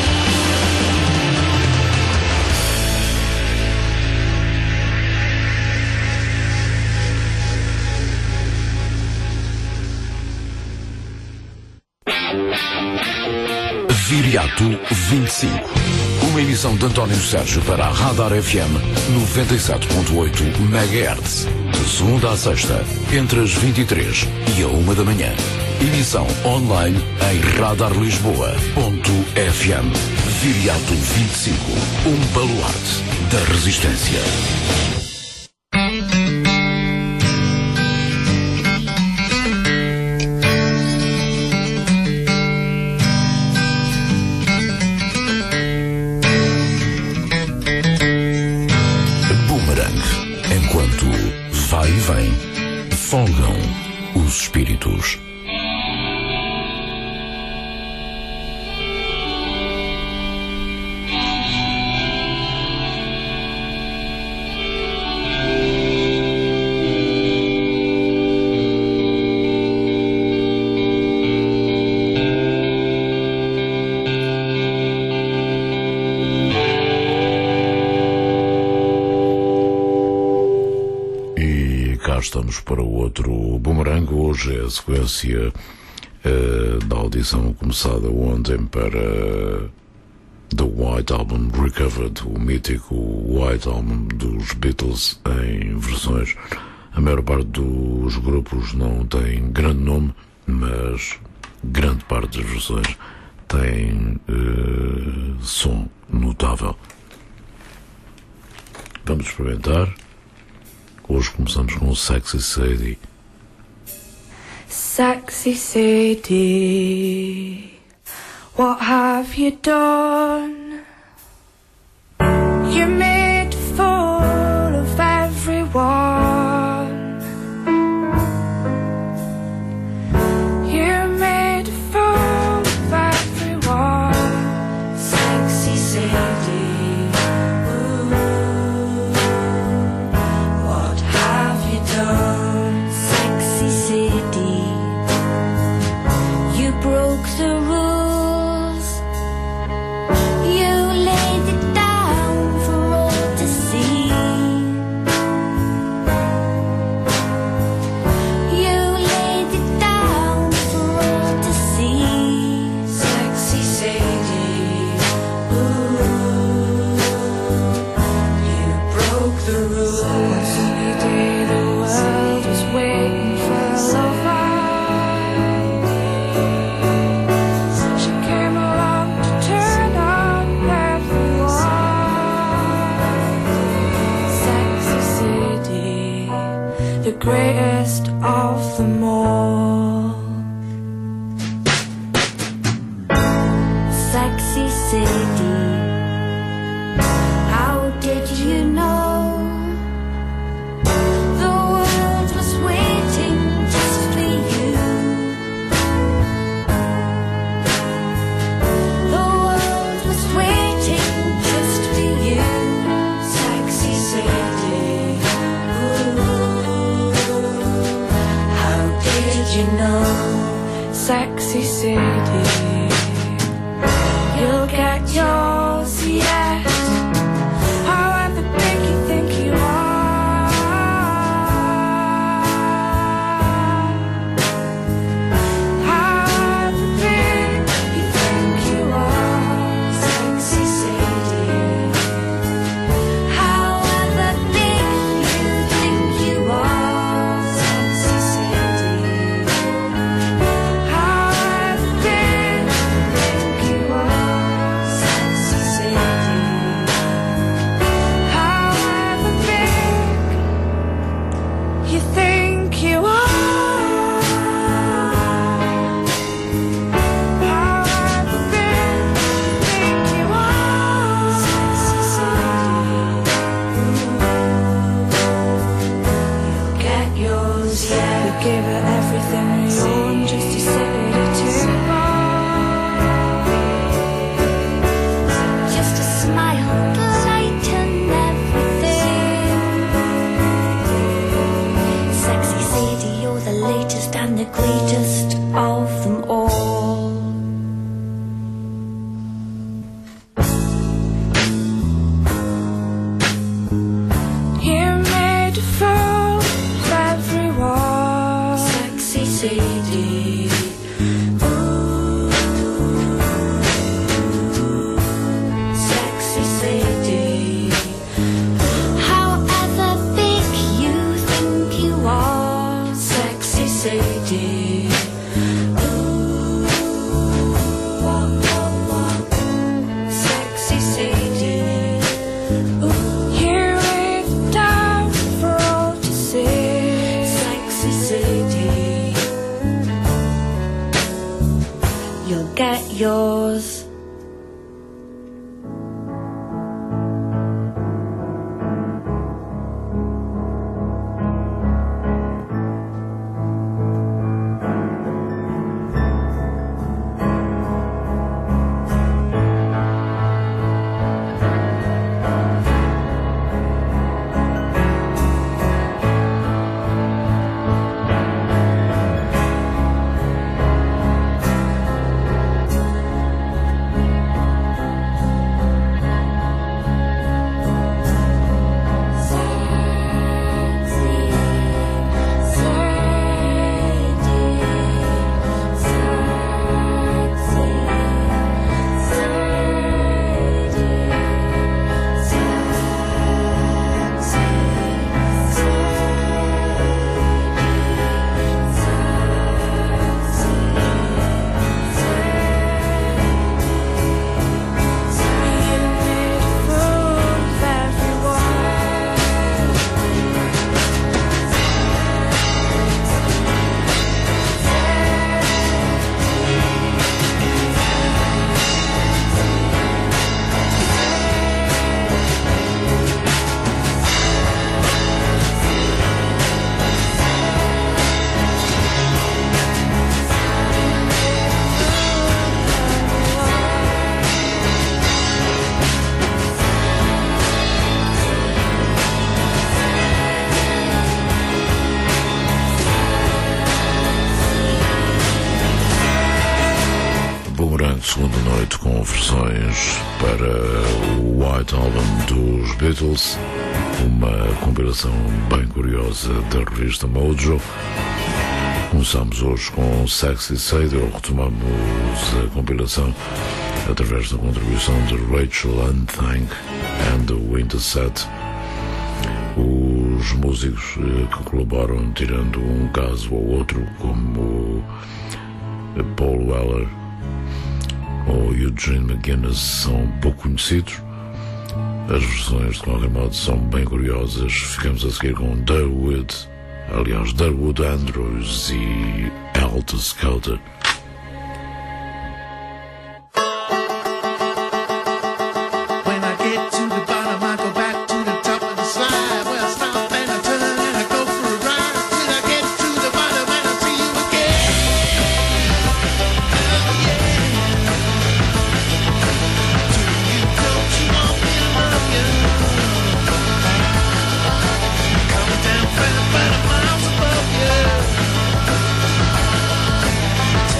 A: Viriato vinte e cinco. Uma emissão de António Sérgio para a Radar F M noventa e sete ponto oito megahertz. De segunda a sexta, entre as vinte e três e a uma da manhã. Emissão online em radarlisboa ponto f m. Viriato vinte e cinco, um baluarte da resistência. Enquanto vai e vem, folgam os espíritos. Estamos para o outro Boomerang. Hoje é a sequência uh, da audição começada ontem para The White Album Recovered, o mítico White Album dos Beatles em versões. A maior parte dos grupos não tem grande nome, mas grande parte das versões tem uh, som notável. Vamos experimentar. Hoje começamos com o Sexy Sadie.
M: Sexy Sadie, what have you done? You made a fool of everyone. You made a fool of everyone. Sexy Sadie. Sexy Sadie, you broke the rules. You laid it down for all to see. You laid it down for all to see. Sexy Sadie, ooh, you broke the rules. Waiting for a lover. She came along to turn on everyone. Sexy Sadie, the greatest of them all. Sexy Sadie, how did you know? You know
A: segunda noite com versões para o White Album dos Beatles, uma compilação bem curiosa da revista Mojo. Começamos hoje com Sexy Sadie, retomamos a compilação através da contribuição de Rachel Unthang and the Winter Set. Os músicos que colaboram, tirando um caso ou outro, como Paul Weller ou Eugene McGuinness, são pouco conhecidos. As versões, de qualquer modo, são bem curiosas. Ficamos a seguir com Durwood, aliás, Durwood Andrews e Helter Skelter.
B: Down,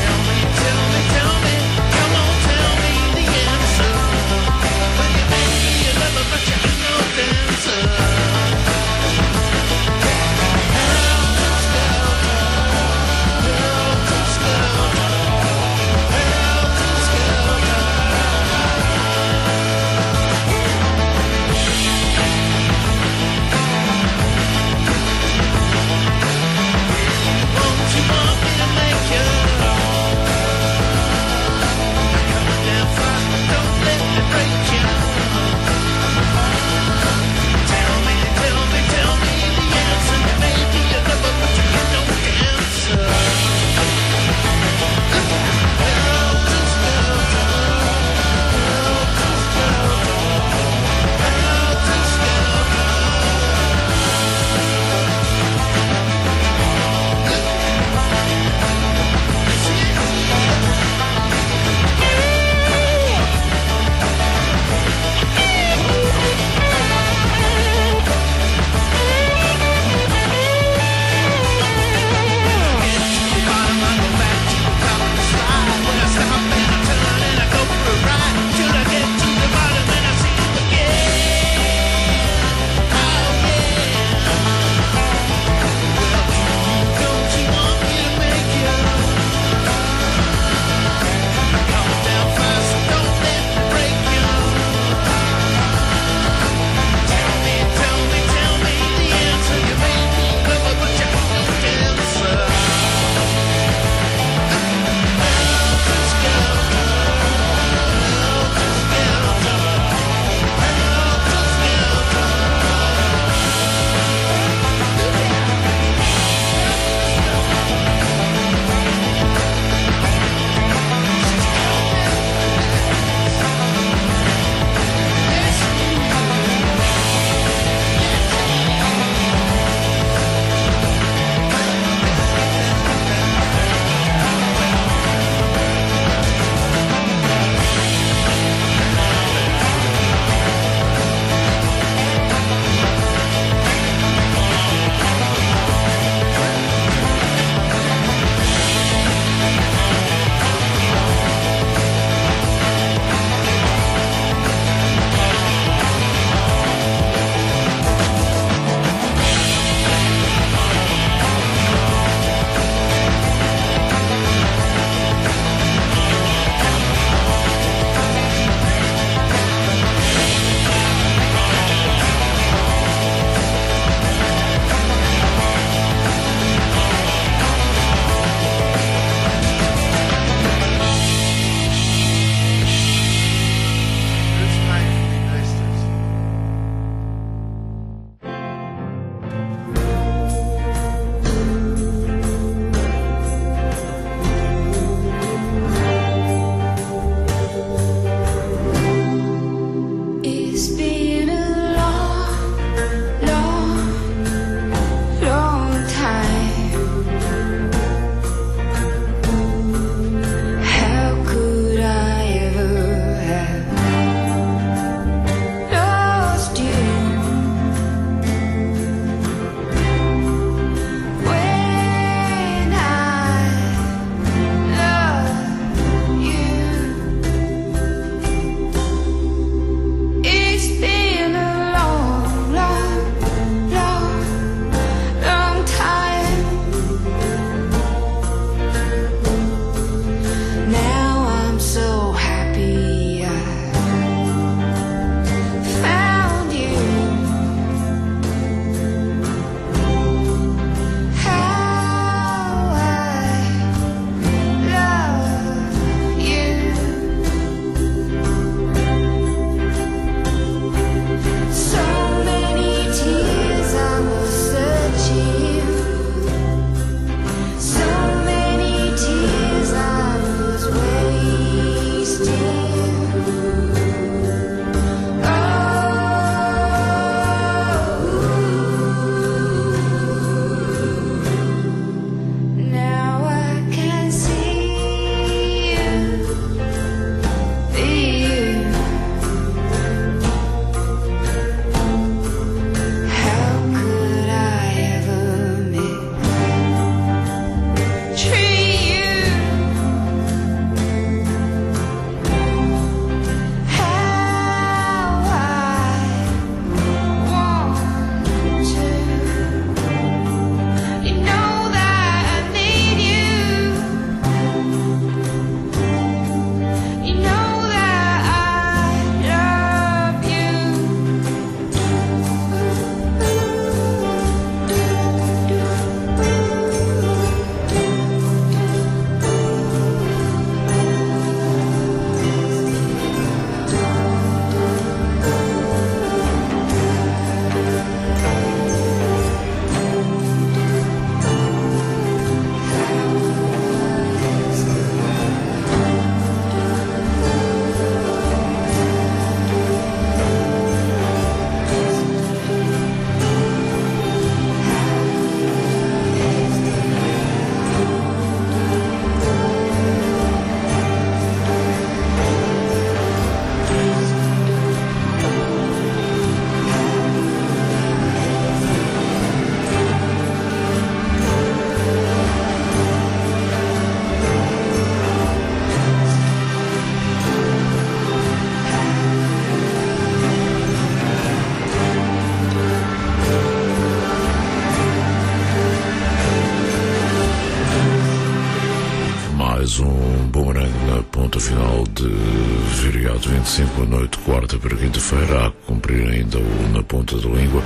A: ponto final de Viriato vinte e cinco, a noite de quarta para quinta-feira. Há que cumprir ainda o Na Ponta da Língua.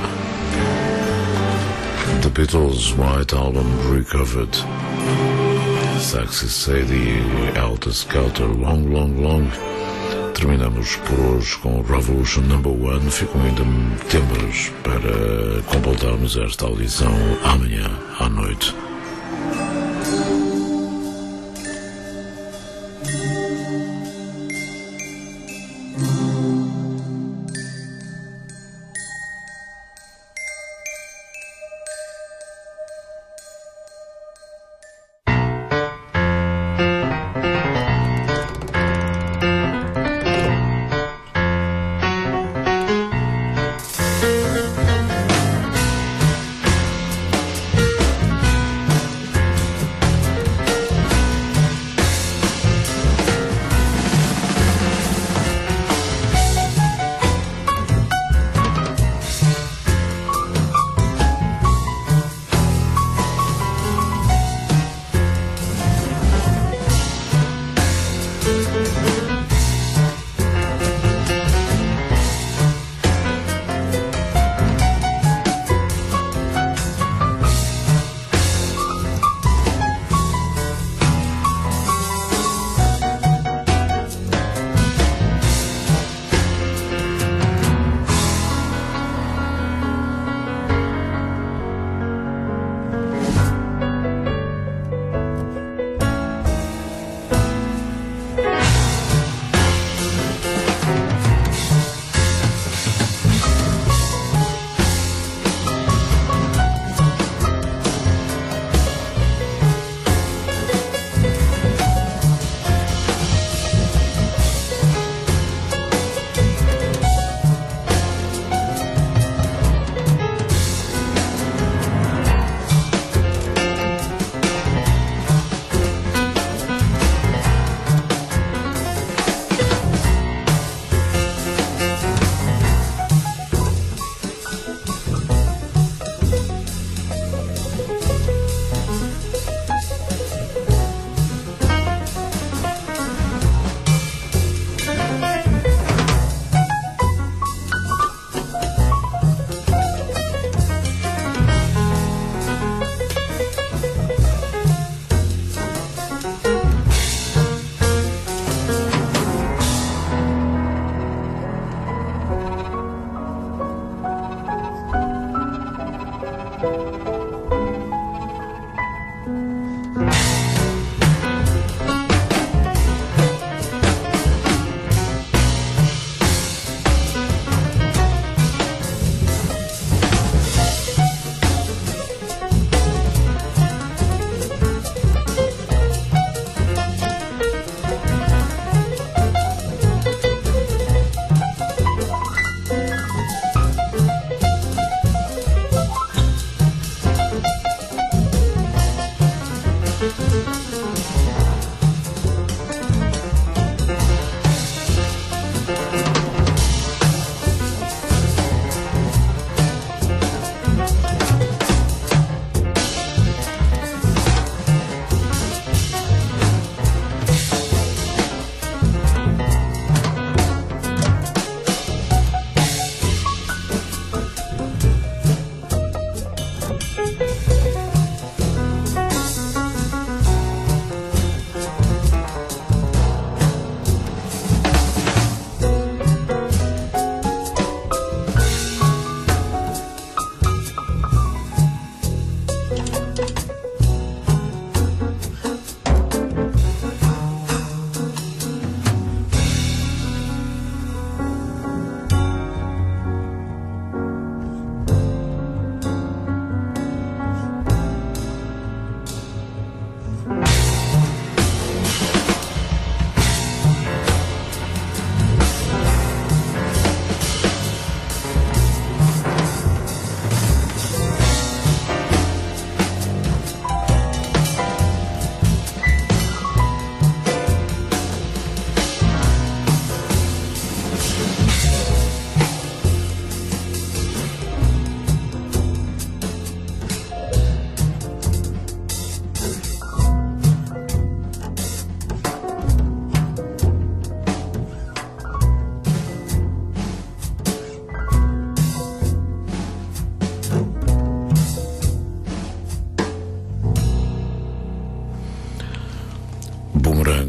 A: The Beatles' White Album Recovered. Sexy Sadie, Helter Skelter, Long, Long, Long. Terminamos por hoje com Revolution Number One. Ficam ainda temas para completarmos esta audição amanhã à noite.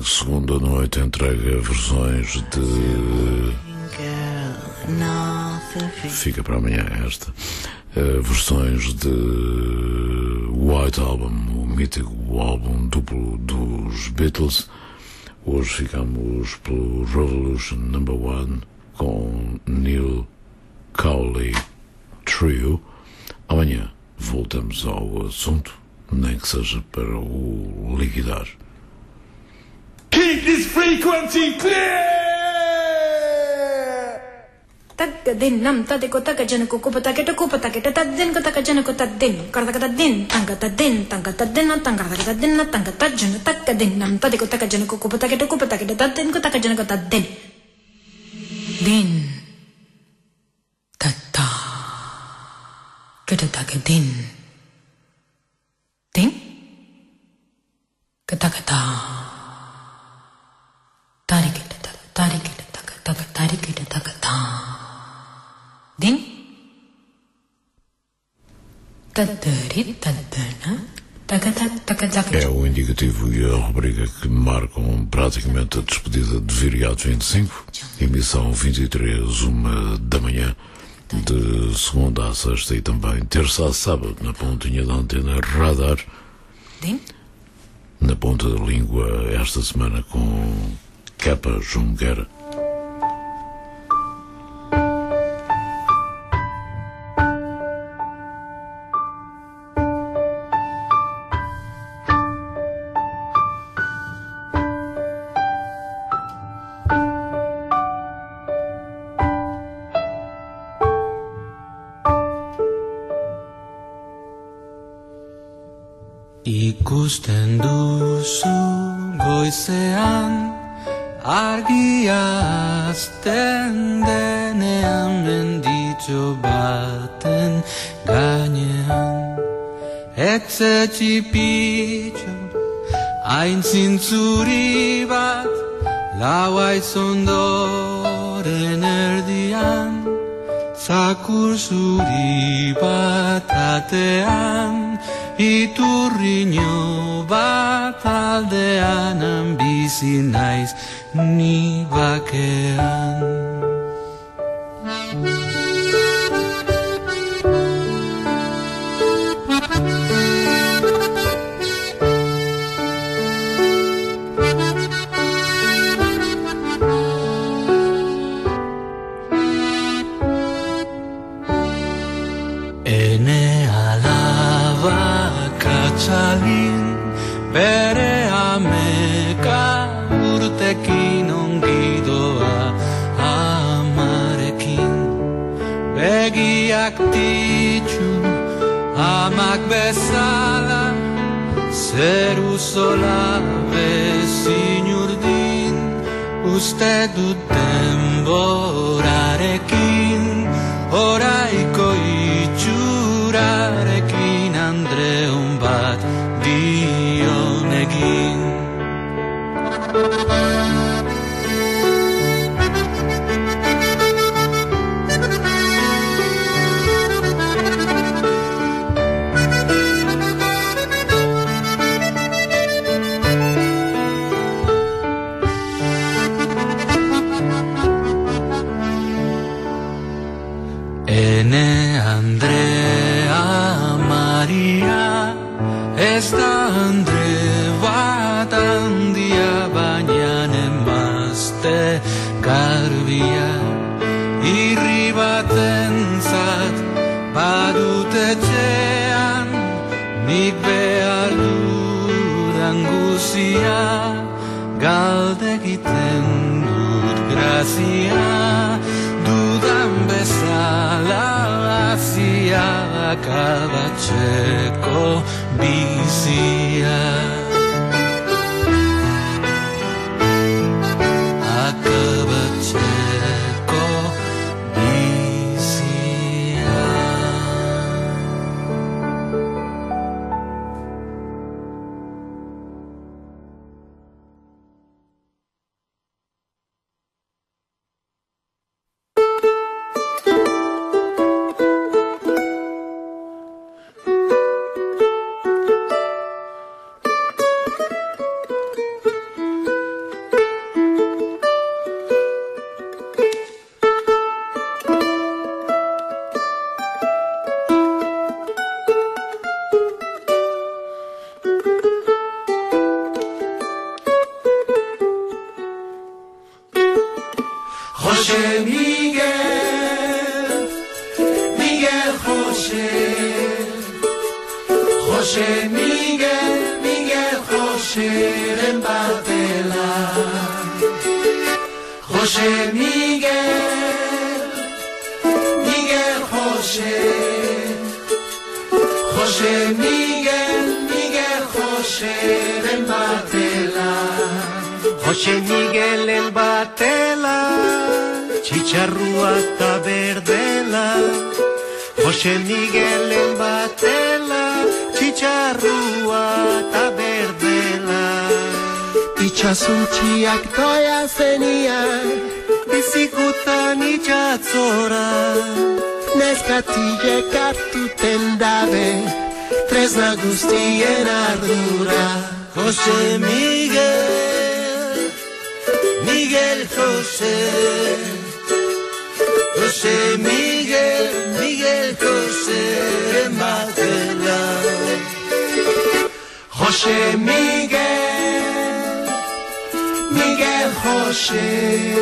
A: segunda noite entrega versões de... Fica para amanhã esta. Uh, versões de White Album, o mítico álbum duplo dos Beatles. Hoje ficamos pelo Revolution Number One com Neil Cowley Trio. Amanhã voltamos ao assunto, nem que seja para o liquidar.
B: Keep this frequency clear!
N: Taggadin nam tadiko tagajan ko ko pataketa ko pataketa tadin ko tagajan ko tadin karta tadin tangga tadin tangga tadin tangga tadin tangga tajan taggadin nam tadiko tagajan ko ko pataketa ko pataketa tadin ko tagajan ko tadin din tata kita taggadin din kata kata tarik kita tarik kita tarik kita kata din
A: é o indicativo e a rubrica que marcam praticamente a despedida de Viriato vinte e cinco, emissão vinte e três, uma da manhã, de segunda a sexta e também terça a sábado, na pontinha da antena Radar, na ponta da língua, esta semana com Capa Jungueira.
O: Ikusten duzu goizean argia azten denean menditxo baten gainean etxe txipitxo hain zintzuri bat laua izondoren erdian zakur zuri bat atean iturriño bat aldean bizi naiz ni bakean. Bere ameka urtekin ongidoa amarekin begiak titxu amak bezala zeru zola bezin urdin uste dut denborarekin oraiko itxurarekin andreun bat dion egin. Ene Andrea Maria ez da Andre bat handia baina emazte garbia irri batentzat badut etxean nik behar dudan guzia galde egiten dut grazia dudan bezala azia akabatzeko bizia akabatzeko bizia.
J: Rocher, Rocher Miguel, Miguel Rocher en Batela. Rocher Miguel, Miguel Rocher, Rocher Miguel, Miguel Rocher en Batela. Rocher Miguel en Batela, chicharrúa taberdela. Rocher Miguel en Batela, chicharrúa taberdela. Pichasuchiak toya senia, bisikuta ni chatzora. Neskatije kartu tendave, tres nagusti en ardura. Rocher Miguel, Miguel José, José Miguel, Miguel José en Batela. José Miguel, Miguel José,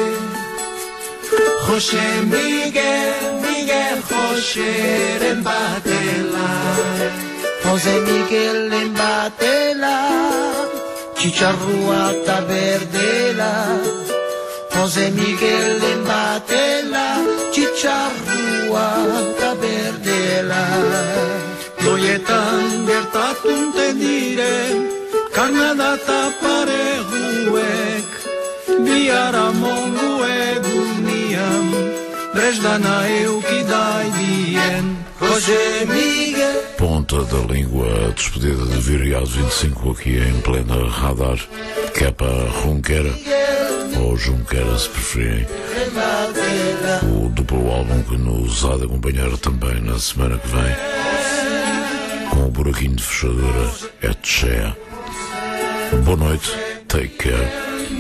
J: José Miguel, Miguel José en Batela. José Miguel en Batela, chicharrúa taberdela. José Miguel en Batela, chicharrúa taberdela. Doyetan gertatun tenire, karnadata parehuek, biara mongu eguniam, brejdana eukidai dien. José Miguel.
A: Ponta da língua, despedida de Viriato vinte e cinco aqui em plena radar, que é para Ronquera, ou Junquera se preferirem. O duplo álbum que nos há de acompanhar também na semana que vem, com o buraquinho de fechadura, é Tchea. Boa noite, take care.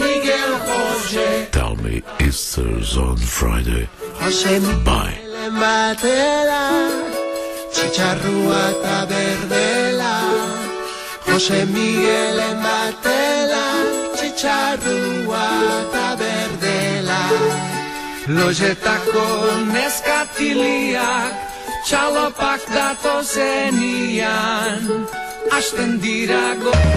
A: Tell me Easter's on Friday. Bye.
J: Chicharrúa taberdela, José Miguel en Batela, chicharrúa taberdela. Lojeta con escatiliac, chalopac datosenian, ashtendira go.